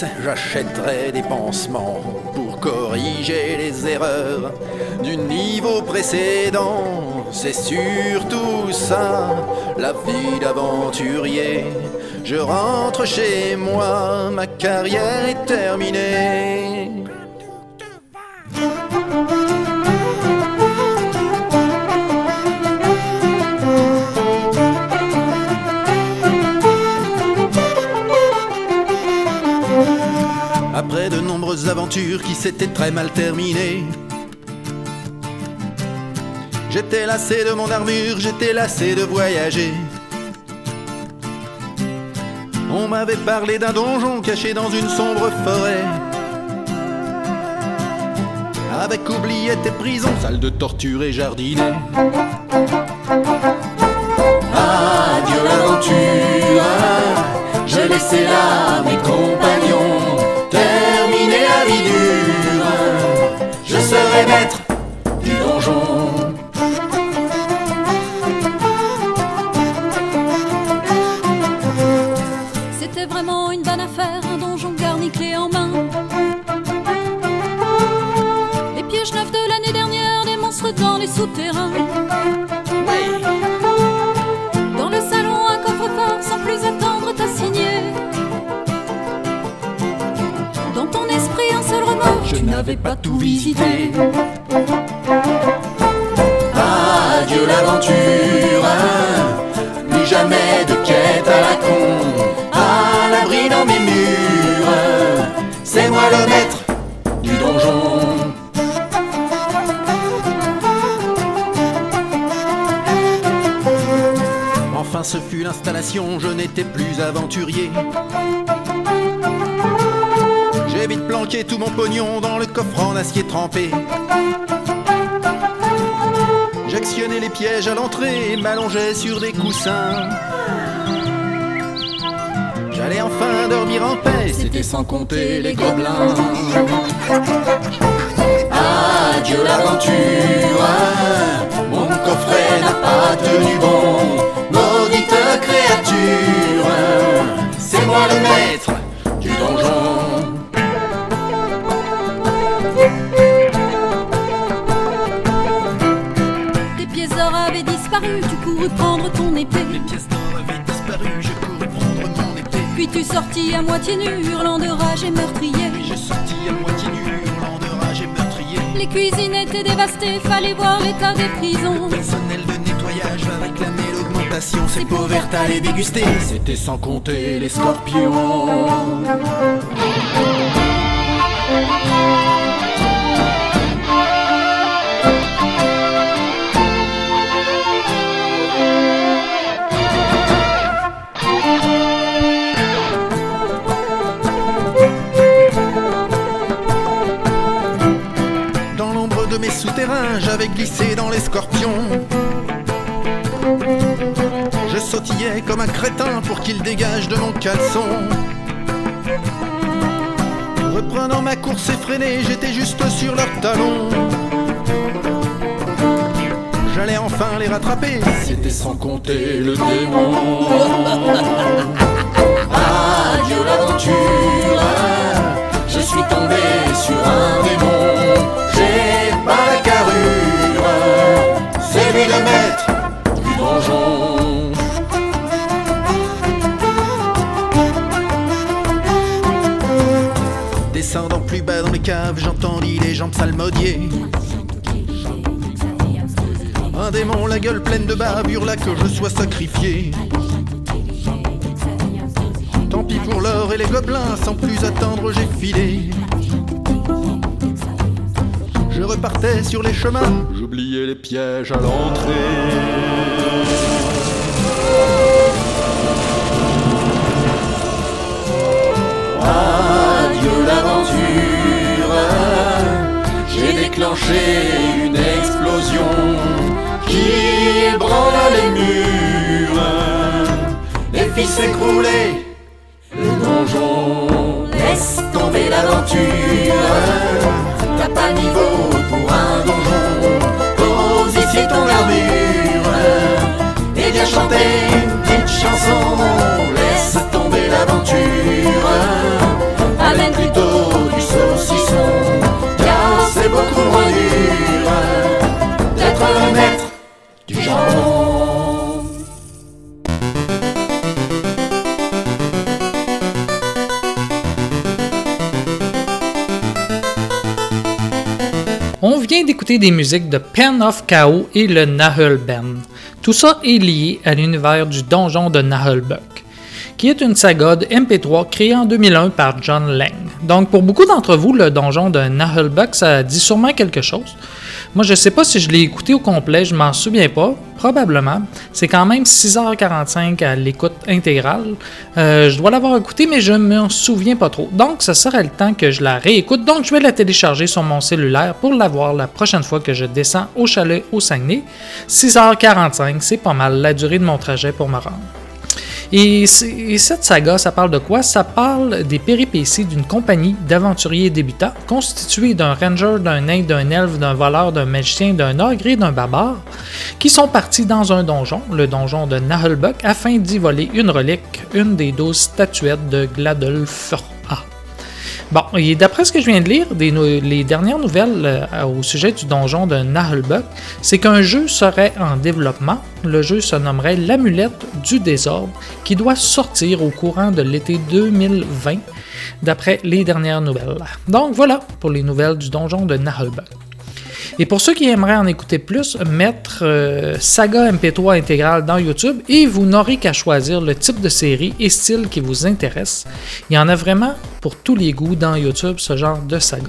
vieillesse, j'achèterai des pansements pour corriger les erreurs du niveau précédent. C'est surtout ça, la vie d'aventurier. Je rentre chez moi, ma carrière est terminée. Après de nombreuses aventures qui s'étaient très mal terminées, j'étais lassé de mon armure, j'étais lassé de voyager. On m'avait parlé d'un donjon caché dans une sombre forêt, avec oubliettes et prisons, salles de torture et jardinets. Adieu l'aventure, je laissais là mes compagnons. Terminer la vie dure, je serai maître du donjon. C'était vraiment une bonne affaire, un donjon garni clé en main. Les pièges neufs de l'année dernière, des monstres dans les souterrains. Dans le salon, un coffre-fort, sans plus attendre, t'as signé. Dans ton esprit, un seul remords, je n'avais pas tout visité. Adieu l'aventure, plus jamais de quête à la con. À l'abri dans mes murs, c'est moi le maître du donjon. Enfin ce fut l'installation, je n'étais plus aventurier. J'ai vite planqué tout mon pognon dans le coffre en acier trempé. J'actionnais les pièges à l'entrée et m'allongeais sur des coussins. J'allais enfin dormir en paix, c'était sans compter les gobelins. Adieu l'aventure, mon coffret n'a pas tenu bon. Maudite créature, c'est moi le maître du donjon. Tes pièces d'or avaient disparu, tu courus prendre ton épée. Les pièces d'or avaient disparu, je courus prendre mon épée. Puis tu sortis à moitié nu, hurlant de rage et meurtrier. Puis je sortis à moitié nu, hurlant de rage et meurtrier. Les cuisines étaient dévastées, fallait voir l'état des prisons. Le personnel de nettoyage va réclamer l'augmentation. Ces pauvres à les déguster, c'était sans compter les scorpions. Dans l'ombre de mes souterrains, j'avais glissé dans les scorpions. Je sautillais comme un crétin pour qu'il dégage de mon caleçon. Reprenant ma course effrénée, j'étais juste sur leurs talons. J'allais enfin les rattraper, c'était sans compter le démon. Adieu l'aventure, je suis tombé sur un démon. J'ai pas la carrure, c'est lui le maître du donjon. Descendant plus bas dans les caves, j'entendis les gens psalmodier. Un démon, la gueule pleine de bave, hurla que je sois sacrifié. Tant pis pour l'or et les gobelins, sans plus attendre j'ai filé. Je repartais sur les chemins, j'oubliais les pièges à l'entrée. Adieu l'aventure, j'ai déclenché une explosion qui ébranla les murs et fit s'écrouler le donjon. Laisse tomber l'aventure, t'as pas niveau pour un donjon. Pose ici ton armure et viens chanter une petite chanson. Laisse tomber l'aventure, à le maître du jambon. On vient d'écouter des musiques de Pen of Chaos et le Nahul Band. Tout ça est lié à l'univers du donjon de Naheulbeuk, qui est une saga de MP3 créée en 2001 par John Lang. Donc pour beaucoup d'entre vous, le donjon de Naheulbeuk, ça dit sûrement quelque chose. Moi, je sais pas si je l'ai écouté au complet, je m'en souviens pas, probablement. C'est quand même 6h45 à l'écoute intégrale. Je dois l'avoir écouté, mais je m'en souviens pas trop. Donc, ce serait le temps que je la réécoute. Donc, je vais la télécharger sur mon cellulaire pour la voir la prochaine fois que je descends au chalet au Saguenay. 6h45, c'est pas mal la durée de mon trajet pour me rendre. Et cette saga, ça parle de quoi? Ça parle des péripéties d'une compagnie d'aventuriers débutants constituée d'un ranger, d'un nain, d'un elfe, d'un voleur, d'un magicien, d'un ogre et d'un barbare qui sont partis dans un donjon, le donjon de Naheulbeuk, afin d'y voler une relique, une des 12 statuettes de Gladolfr. Bon, et d'après ce que je viens de lire, les dernières nouvelles au sujet du donjon de Naheulbeuk, c'est qu'un jeu serait en développement. Le jeu se nommerait l'Amulette du désordre, qui doit sortir au courant de l'été 2020, d'après les dernières nouvelles. Donc voilà pour les nouvelles du donjon de Naheulbeuk. Et pour ceux qui aimeraient en écouter plus, mettre Saga MP3 intégrale dans YouTube et vous n'aurez qu'à choisir le type de série et style qui vous intéresse. Il y en a vraiment pour tous les goûts dans YouTube, ce genre de saga.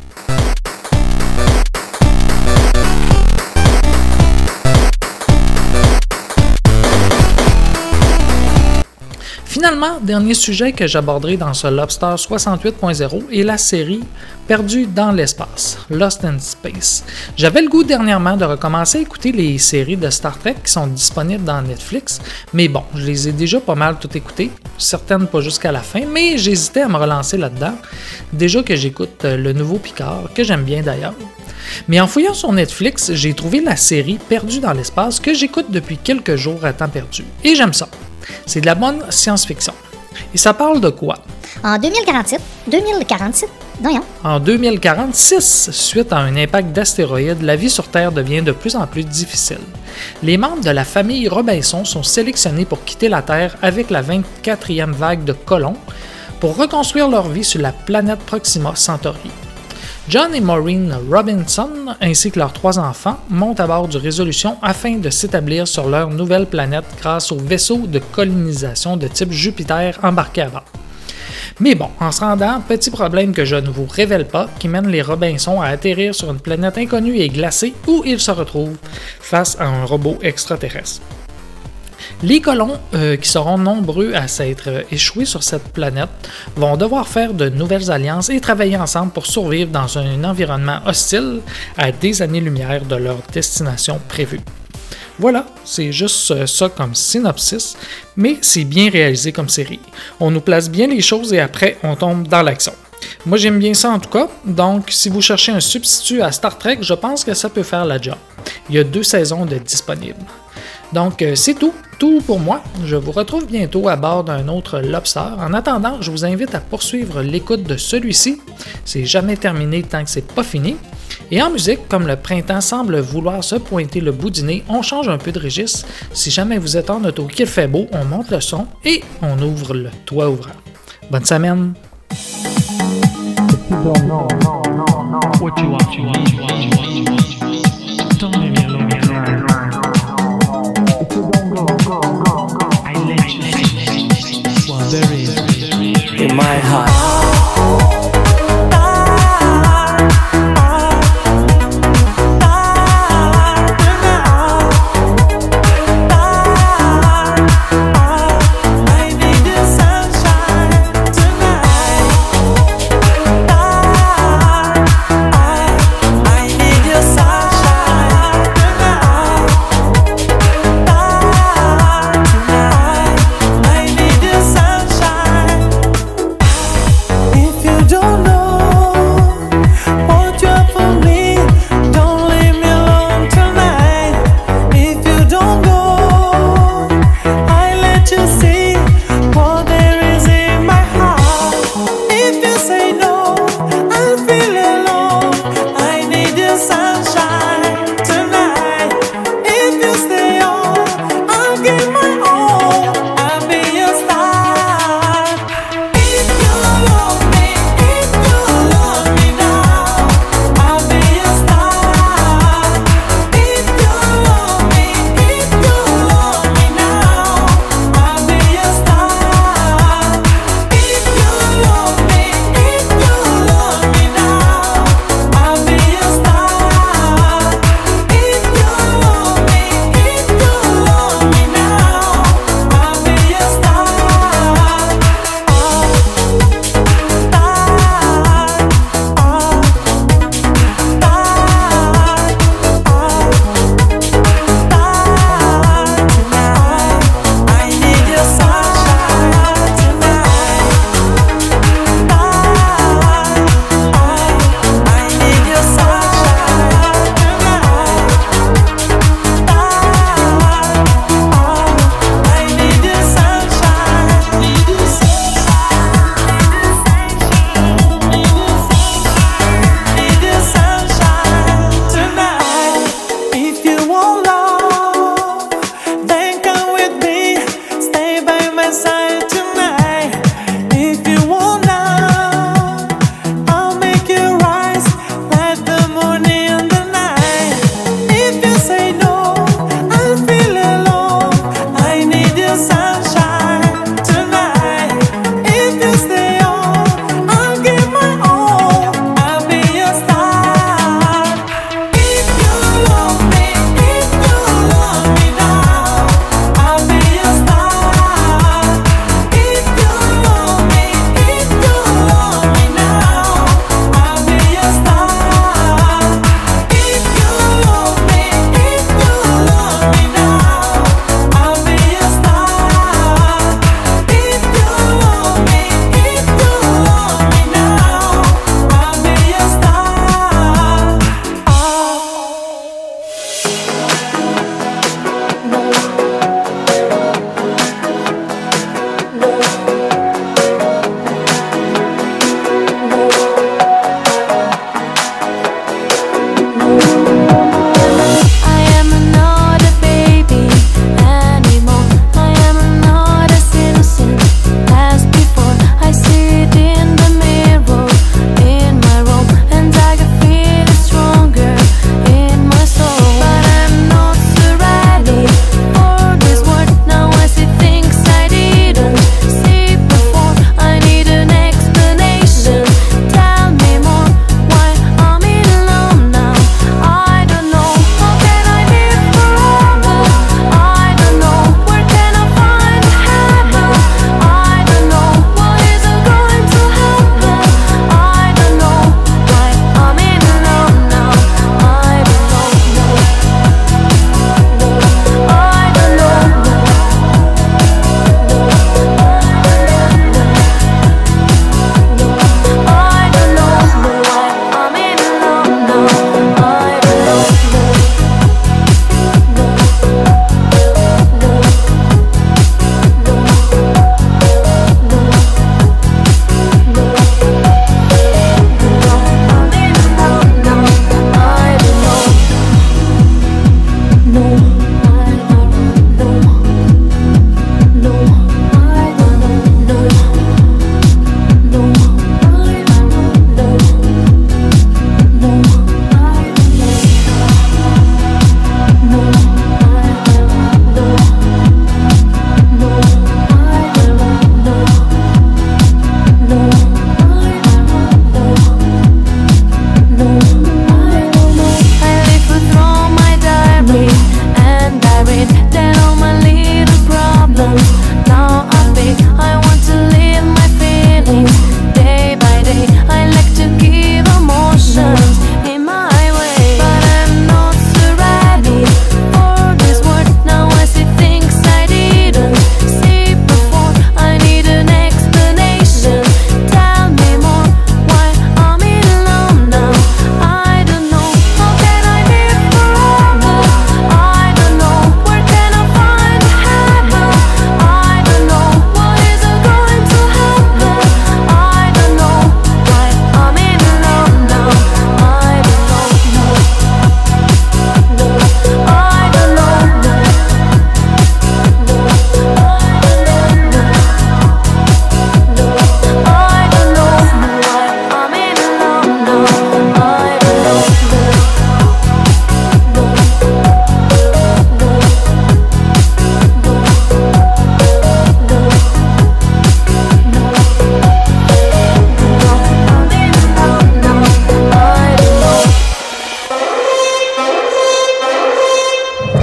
Finalement, dernier sujet que j'aborderai dans ce Lobster 68.0 est la série Perdu dans l'espace, Lost in Space. J'avais le goût dernièrement de recommencer à écouter les séries de Star Trek qui sont disponibles dans Netflix, mais bon, je les ai déjà pas mal toutes écoutées, certaines pas jusqu'à la fin, mais j'hésitais à me relancer là-dedans, déjà que j'écoute le nouveau Picard, que j'aime bien d'ailleurs. Mais en fouillant sur Netflix, j'ai trouvé la série Perdu dans l'espace que j'écoute depuis quelques jours à temps perdu, et j'aime ça. C'est de la bonne science-fiction. Et ça parle de quoi? En 2047, voyons. En 2046, suite à un impact d'astéroïdes, la vie sur Terre devient de plus en plus difficile. Les membres de la famille Robinson sont sélectionnés pour quitter la Terre avec la 24e vague de colons pour reconstruire leur vie sur la planète Proxima Centauri. John et Maureen Robinson, ainsi que leurs 3 enfants, montent à bord du Résolution afin de s'établir sur leur nouvelle planète grâce au vaisseau de colonisation de type Jupiter embarqué à bord. Mais bon, en se rendant, petit problème que je ne vous révèle pas, qui mène les Robinson à atterrir sur une planète inconnue et glacée où ils se retrouvent face à un robot extraterrestre. Les colons, qui seront nombreux à s'être échoués sur cette planète, vont devoir faire de nouvelles alliances et travailler ensemble pour survivre dans un environnement hostile à des années-lumière de leur destination prévue. Voilà, c'est juste ça comme synopsis, mais c'est bien réalisé comme série. On nous place bien les choses et après, on tombe dans l'action. Moi, j'aime bien ça en tout cas, donc si vous cherchez un substitut à Star Trek, je pense que ça peut faire la job. Il y a 2 saisons de disponibles. Donc, c'est tout pour moi. Je vous retrouve bientôt à bord d'un autre Lobster. En attendant, je vous invite à poursuivre l'écoute de celui-ci. C'est jamais terminé tant que c'est pas fini. Et en musique, comme le printemps semble vouloir se pointer le bout du nez, on change un peu de registre. Si jamais vous êtes en auto qu'il fait beau, on monte le son et on ouvre le toit ouvrant. Bonne semaine! In my heart. Sunshine.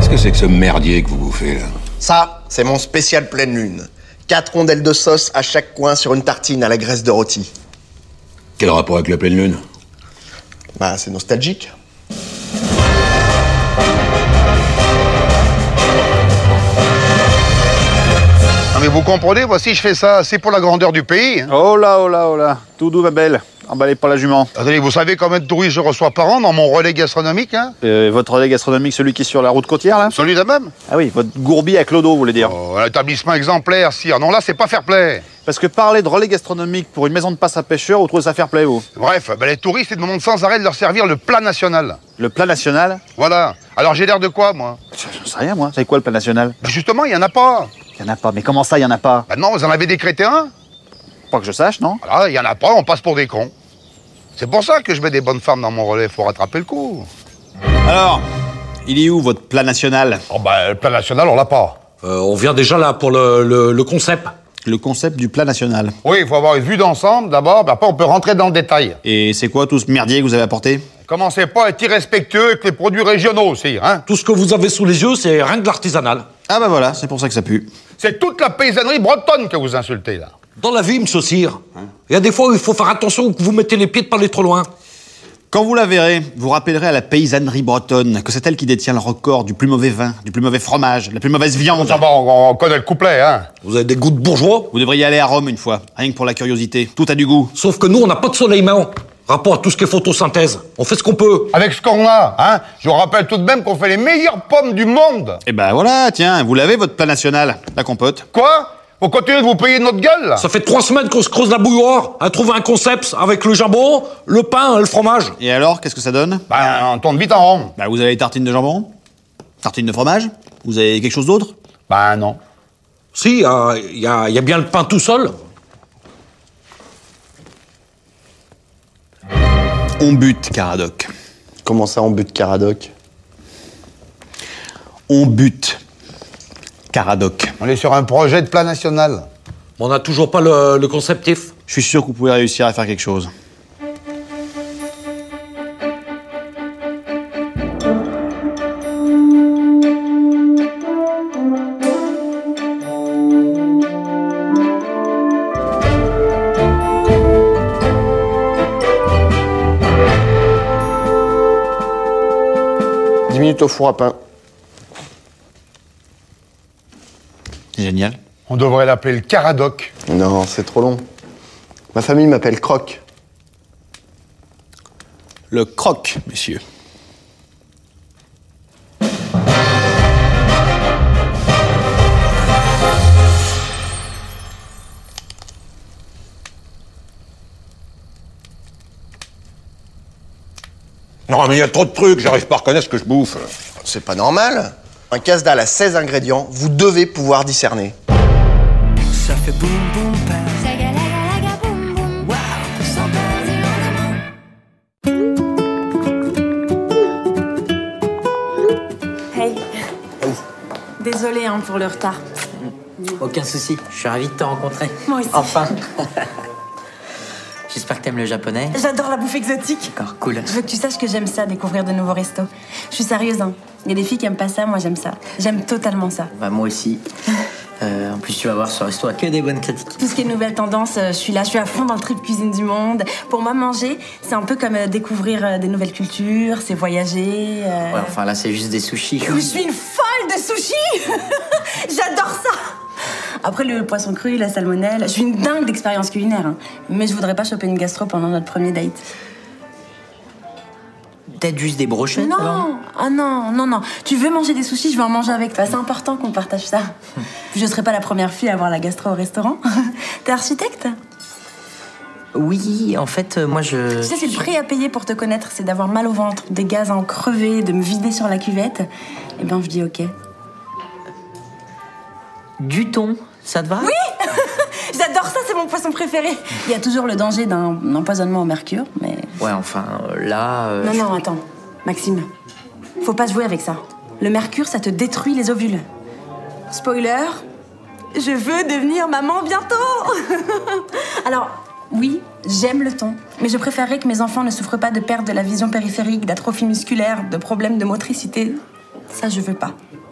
Qu'est-ce que c'est que ce merdier que vous bouffez, là? Ça, c'est mon spécial pleine lune. 4 rondelles de sauce à chaque coin sur une tartine à la graisse de rôti. Quel rapport avec la pleine lune? Bah, c'est nostalgique. Non mais vous comprenez, voici je fais ça, c'est pour la grandeur du pays. Hein. Oh là, tout doux ma belle, emballez pas la jument. Attendez, vous savez combien de touristes je reçois par an dans mon relais gastronomique hein? Votre relais gastronomique, celui qui est sur la route côtière là? Celui-là même. Ah oui, votre gourbi à Clodo, vous voulez dire? Oh, un établissement exemplaire, sire. Non là, c'est pas fair play. Parce que parler de relais gastronomique pour une maison de passe à pêcheurs, vous trouvez ça fair play, vous? Bref, ben, les touristes, ils demandent sans arrêt de leur servir le plat national. Le plat national? Voilà. Alors j'ai l'air de quoi, moi? Je sais rien, moi. C'est quoi le plat national? Ben, justement, il y en a pas. Il y en a pas. Mais comment ça, il y en a pas? Ben non, vous en avez décrété un? Pas que je sache, non? Voilà, il y en a pas, on passe pour des cons. C'est pour ça que je mets des bonnes femmes dans mon relais, faut rattraper le coup. Alors, il est où votre plat national? Oh ben, le plat national, on l'a pas. On vient déjà là pour le concept. Le concept du plat national. Oui, il faut avoir une vue d'ensemble d'abord, puis après on peut rentrer dans le détail. Et c'est quoi tout ce merdier que vous avez apporté? Commencez pas à être irrespectueux avec les produits régionaux aussi, hein? Tout ce que vous avez sous les yeux, c'est rien que de l'artisanal. Ah bah voilà, c'est pour ça que ça pue. C'est toute la paysannerie bretonne que vous insultez, là. Dans la vie, monsieur Sire, il y a des fois où il faut faire attention que vous mettez les pieds de pas aller trop loin. Quand vous la verrez, vous rappellerez à la paysannerie bretonne que c'est elle qui détient le record du plus mauvais vin, du plus mauvais fromage, de la plus mauvaise viande. Ah bon, on connaît le couplet, hein. Vous avez des goûts de bourgeois. Vous devriez aller à Rome une fois, rien que pour la curiosité. Tout a du goût. Sauf que nous, on n'a pas de soleil main. Rapport à tout ce qui est photosynthèse. On fait ce qu'on peut. Avec ce qu'on a, hein. Je vous rappelle tout de même qu'on fait les meilleures pommes du monde. Et ben voilà, tiens, vous l'avez votre plat national, la compote. Quoi? Vous continuez de vous payer notre gueule, là? Ça fait 3 semaines qu'on se creuse la bouilloire à trouver un concept avec le jambon, le pain et le fromage. Et alors, qu'est-ce que ça donne? Ben, on tourne vite en rond. Bah, vous avez les tartines de jambon? Tartines de fromage? Vous avez quelque chose d'autre? Ben, non. Si, il y a bien le pain tout seul. On bute, Caradoc. Comment ça, on bute Caradoc? On bute Caradoc. On est sur un projet de plat national. On n'a toujours pas le conceptif. Je suis sûr que vous pouvez réussir à faire quelque chose. Au four à pain. Génial. On devrait l'appeler le Caradoc. Non, c'est trop long. Ma famille m'appelle Croc. Le croc, messieurs. Non, mais il y a trop de trucs, j'arrive pas à reconnaître ce que je bouffe. C'est pas normal. Un casse-dalle à 16 ingrédients, vous devez pouvoir discerner. Ça fait boum boum bam. Shagalaga boum boum. Waouh, sans peur du lendemain. Hey. Désolée hein, pour le retard. Aucun souci, je suis ravi de te rencontrer. Moi aussi. Enfin. J'espère que t'aimes le japonais. J'adore la bouffe exotique. D'accord, cool. Je veux que tu saches que j'aime ça, découvrir de nouveaux restos. Je suis sérieuse, hein. Il y a des filles qui aiment pas ça, moi j'aime ça. J'aime totalement ça. Bah moi aussi. En plus, tu vas voir, ce resto a que des bonnes critiques. Tout ce qui est nouvelle tendance, je suis à fond dans le trip cuisine du monde. Pour moi, manger, c'est un peu comme découvrir des nouvelles cultures, c'est voyager. Ouais, enfin là, c'est juste des sushis. Je suis une folle de sushis. J'adore ça. Après le poisson cru, la salmonelle, je suis une dingue d'expérience culinaire. Hein. Mais je voudrais pas choper une gastro pendant notre premier date. Peut-être juste des brochettes. Non, alors ah non. Tu veux manger des sushis, je vais en manger avec toi. C'est important qu'on partage ça. Puis je serai pas la première fille à avoir la gastro au restaurant. T'es architecte? Oui, en fait, moi je... Tu sais, c'est le prix à payer pour te connaître, c'est d'avoir mal au ventre, des gaz à en crever, de me vider sur la cuvette. Eh ben, je dis ok. Du thon, ça te va? Oui. J'adore ça, c'est mon poisson préféré. Il y a toujours le danger d'un empoisonnement au mercure, mais... Ouais, enfin, là... Non, attends. Maxime, faut pas jouer avec ça. Le mercure, ça te détruit les ovules. Spoiler, je veux devenir maman bientôt. Alors, oui, j'aime le thon, mais je préférerais que mes enfants ne souffrent pas de perte de la vision périphérique, d'atrophie musculaire, de problèmes de motricité. Ça, je veux pas.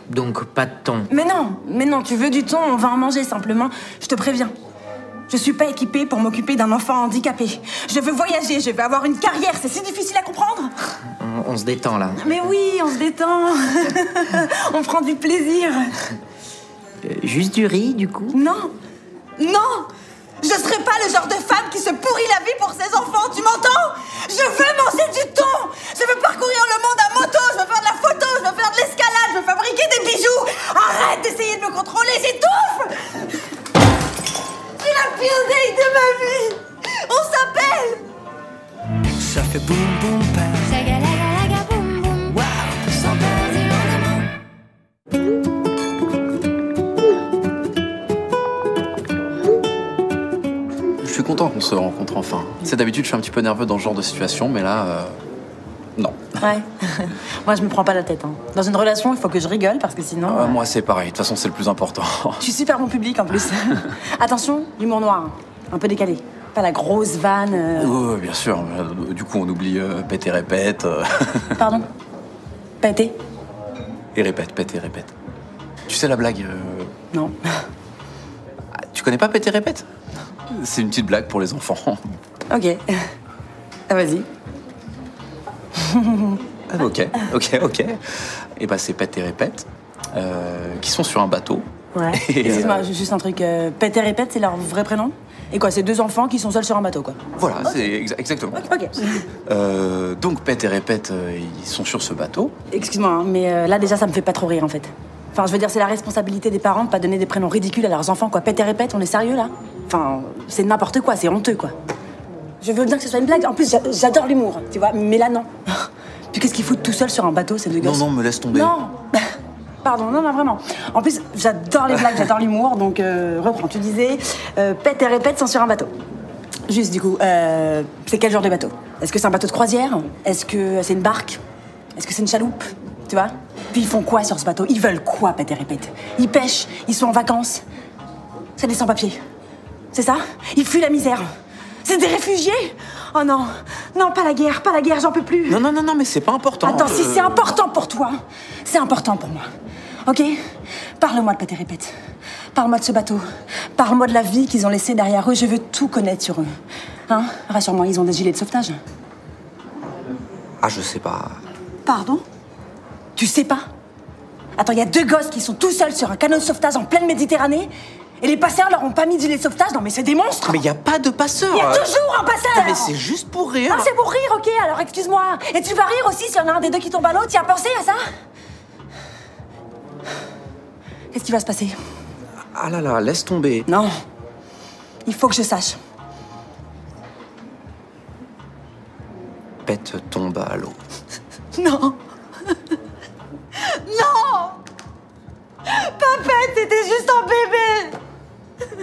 Donc pas de thon. Mais non, tu veux du thon, on va en manger simplement. Je te préviens. Je suis pas équipée pour m'occuper d'un enfant handicapé. Je veux voyager, je veux avoir une carrière, c'est si difficile à comprendre. On se détend là. Mais oui, on se détend. On prend du plaisir. Juste du riz, du coup? Non. Je serai pas le genre de femme qui se pourrit la vie pour ses enfants, tu m'entends? Je veux manger du thon. Je veux parcourir le monde à moto, je veux faire de la photo, je veux faire de l'escalade, je veux fabriquer des bijoux. Arrête d'essayer de me contrôler, j'étouffe. C'est la pire day de ma vie. On s'appelle. Ça fait boum boum pam. Shagalaga boum boum. Waouh, sans perdre Je suis content qu'on se rencontre enfin. C'est d'habitude, je suis un petit peu nerveux dans ce genre de situation, mais là, non. Ouais. Moi, je me prends pas la tête. Hein. Dans une relation, il faut que je rigole parce que sinon. Moi, c'est pareil. De toute façon, c'est le plus important. Je suis super bon public en plus. Attention, l'humour noir, un peu décalé. Pas la grosse vanne. Oui, bien sûr. Du coup, on oublie pète et répète. Pardon? Péter? Et répète, pète et répète. Tu sais la blague Non. Tu connais pas pète et répète? C'est une petite blague pour les enfants. Ok. Ah, vas-y. Ok. Et bah, c'est pète et répète qui sont sur un bateau. Ouais. Excuse-moi, juste un truc. Pète et répète, c'est leur vrai prénom? Et quoi, c'est deux enfants qui sont seuls sur un bateau, quoi? Voilà, c'est exactement. Ok. Donc, pète et répète, ils sont sur ce bateau. Excuse-moi, hein, mais là, déjà, ça me fait pas trop rire, en fait. Enfin, je veux dire, c'est la responsabilité des parents de pas donner des prénoms ridicules à leurs enfants, quoi. Pète et répète, on est sérieux, là? Enfin, c'est n'importe quoi, c'est honteux, quoi. Je veux bien que ce soit une blague. En plus, j'adore l'humour, tu vois, mais là, non. Puis qu'est-ce qu'ils foutent tout seuls sur un bateau, ces deux gosses? Non, me laisse tomber. Non. Pardon, non, vraiment. En plus, j'adore les blagues, j'adore l'humour, donc reprends. Tu disais, pète et répète sont sur un bateau. Juste, du coup, c'est quel genre de bateau? Est-ce que c'est un bateau de croisière? Est-ce que c'est une barque? Est-ce que c'est une chaloupe? Tu vois? Puis ils font quoi sur ce bateau? Ils veulent quoi, pète et répète? Ils pêchent, ils sont en vacances. C'est des sans-papiers. C'est ça? Ils fuient la misère. C'est des réfugiés? Oh non, non, pas la guerre, j'en peux plus. Non, mais c'est pas important. Attends, si c'est important pour toi, c'est important pour moi. Ok? Parle-moi de pète et répète. Parle-moi de ce bateau. Parle-moi de la vie qu'ils ont laissée derrière eux. Je veux tout connaître sur eux. Hein? Rassure-moi, ils ont des gilets de sauvetage? Ah, je sais pas. Pardon? Tu sais pas? Attends, il y a deux gosses qui sont tout seuls sur un canot de sauvetage en pleine Méditerranée et les passeurs leur ont pas mis de gilet de sauvetage? Non mais c'est des monstres! Mais y a pas de passeur! Il y a toujours un passeur! Non, mais c'est juste pour rire! Ah, c'est pour rire, ok, alors excuse-moi. Et tu vas rire aussi s'il y en a un des deux qui tombe à l'eau, tu as pensé à ça? Qu'est-ce qui va se passer? Ah là, laisse tomber. Non. Il faut que je sache. Pète tombe à l'eau. Non. Non. Papette, c'était juste un bébé.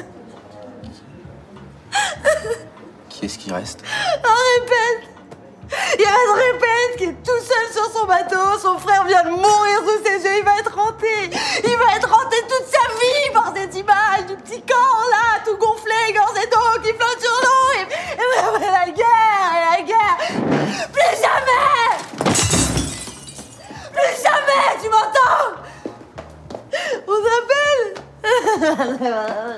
Qui est-ce qui reste? Répète. Il reste Répète qui est tout seul sur son bateau. Son frère vient de mourir sous ses yeux. Il va être hanté. Il va être hanté toute sa vie par cette image du petit corps là, tout gonflé, gorgé d'eau, qui flotte sur l'eau. Et la guerre. Plus jamais. Plus jamais, tu m'entends? On s'appelle.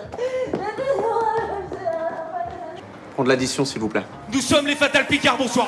Prends de l'addition, s'il vous plaît. Nous sommes les Fatal Picards, bonsoir.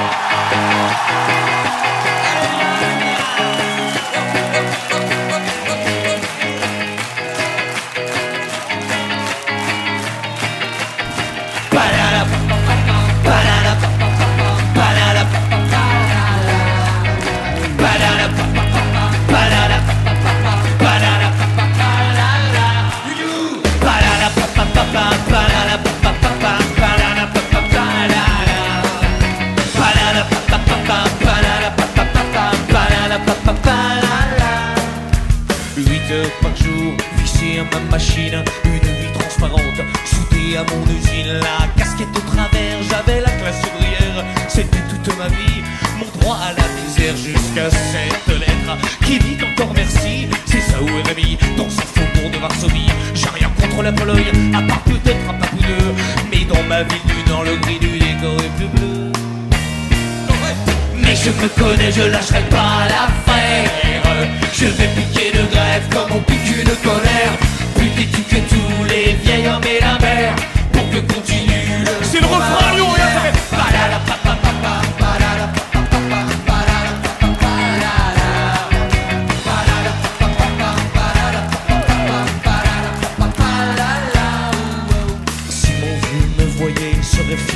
Par jour, vissé à ma machine, une vie transparente, soudée à mon usine, la casquette de travers, j'avais la classe ouvrière, c'était toute ma vie, mon droit à la misère jusqu'à cette lettre qui dit encore merci, c'est ça où est Rémi, dans ce faubourg de Varsovie, j'ai rien contre la Pologne, à part peut-être un papou deux, mais dans ma ville nue, dans le gris du décor est plus bleu. Mais je me connais, je lâcherai pas l'affaire, je vais piquer le gars.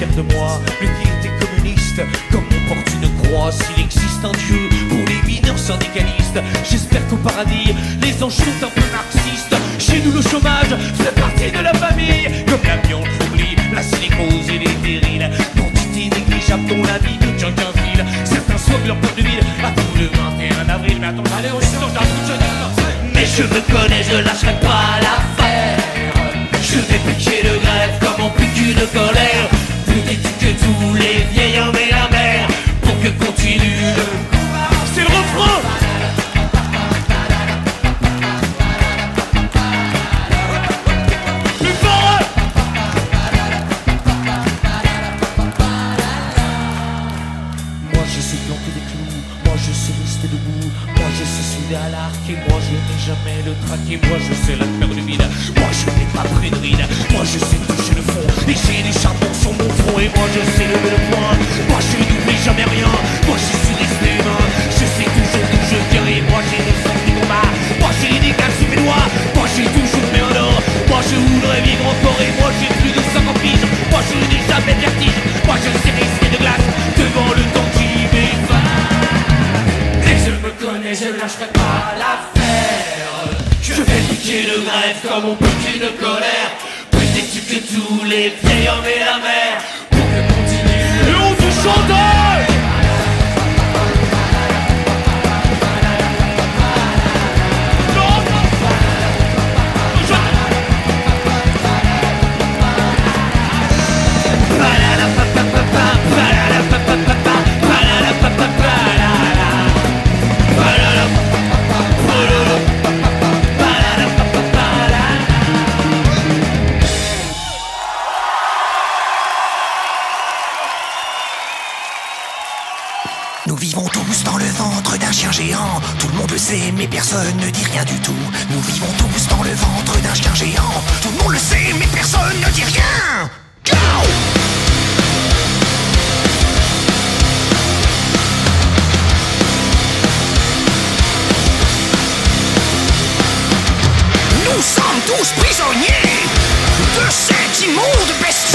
fier de moi, lui qui était communiste. Comme on porte une croix, s'il existe un Dieu pour les mineurs syndicalistes. J'espère qu'au paradis, les anges sont un peu marxistes. Chez nous, le chômage fait partie de la famille. Comme la viande, l'oubli, la silicose et les périls. Quantité négligeable dont la vie ne tient qu'un fil. Certains soignent leur peur de ville à tout le 21 avril. Mais attends, allez, on est sur mais je me connais, je lâcherai pas l'affaire. Je vais piquer de grève comme on pique une colère. Plus d'éthique que tous les vieils hommes et la mer. Pour que continue le combat. C'est le refrain. Plus fort. Moi je sais planter des clous. Moi je sais rester debout. Moi je sais souder à l'arc. Et moi je n'ai jamais le traquer. Moi je sais la faire du vide. Moi je n'ai pas pris de ride. Moi je sais toucher le fond. Et j'ai des charbons sur mon front. Et moi je sais lever le poing. Moi je n'oublie jamais rien. Moi je suis resté humain. Je sais toujours d'où je viens. Et moi j'ai le sang du combat. Moi j'ai des gars sous mes doigts. Moi j'ai toujours mes en or. Moi je voudrais vivre encore. Et moi j'ai plus de 50 piges. Moi je n'ai jamais de vertige. Moi je sais rester de glace devant le temps qui m'efface. Et je me connais, je lâcherai pas l'affaire. Je vais piquer de grève comme on pique une colère. Plus d'études que tous les vieils hommes et la mer. Pour que continue le haut du chanteur. Nous vivons tous dans le ventre d'un chien géant. Tout le monde le sait, mais personne ne dit rien du tout. Nous vivons tous dans le ventre d'un chien géant. Tout le monde le sait, mais personne ne dit rien. Go! Nous sommes tous prisonniers de cet immonde bestiaire.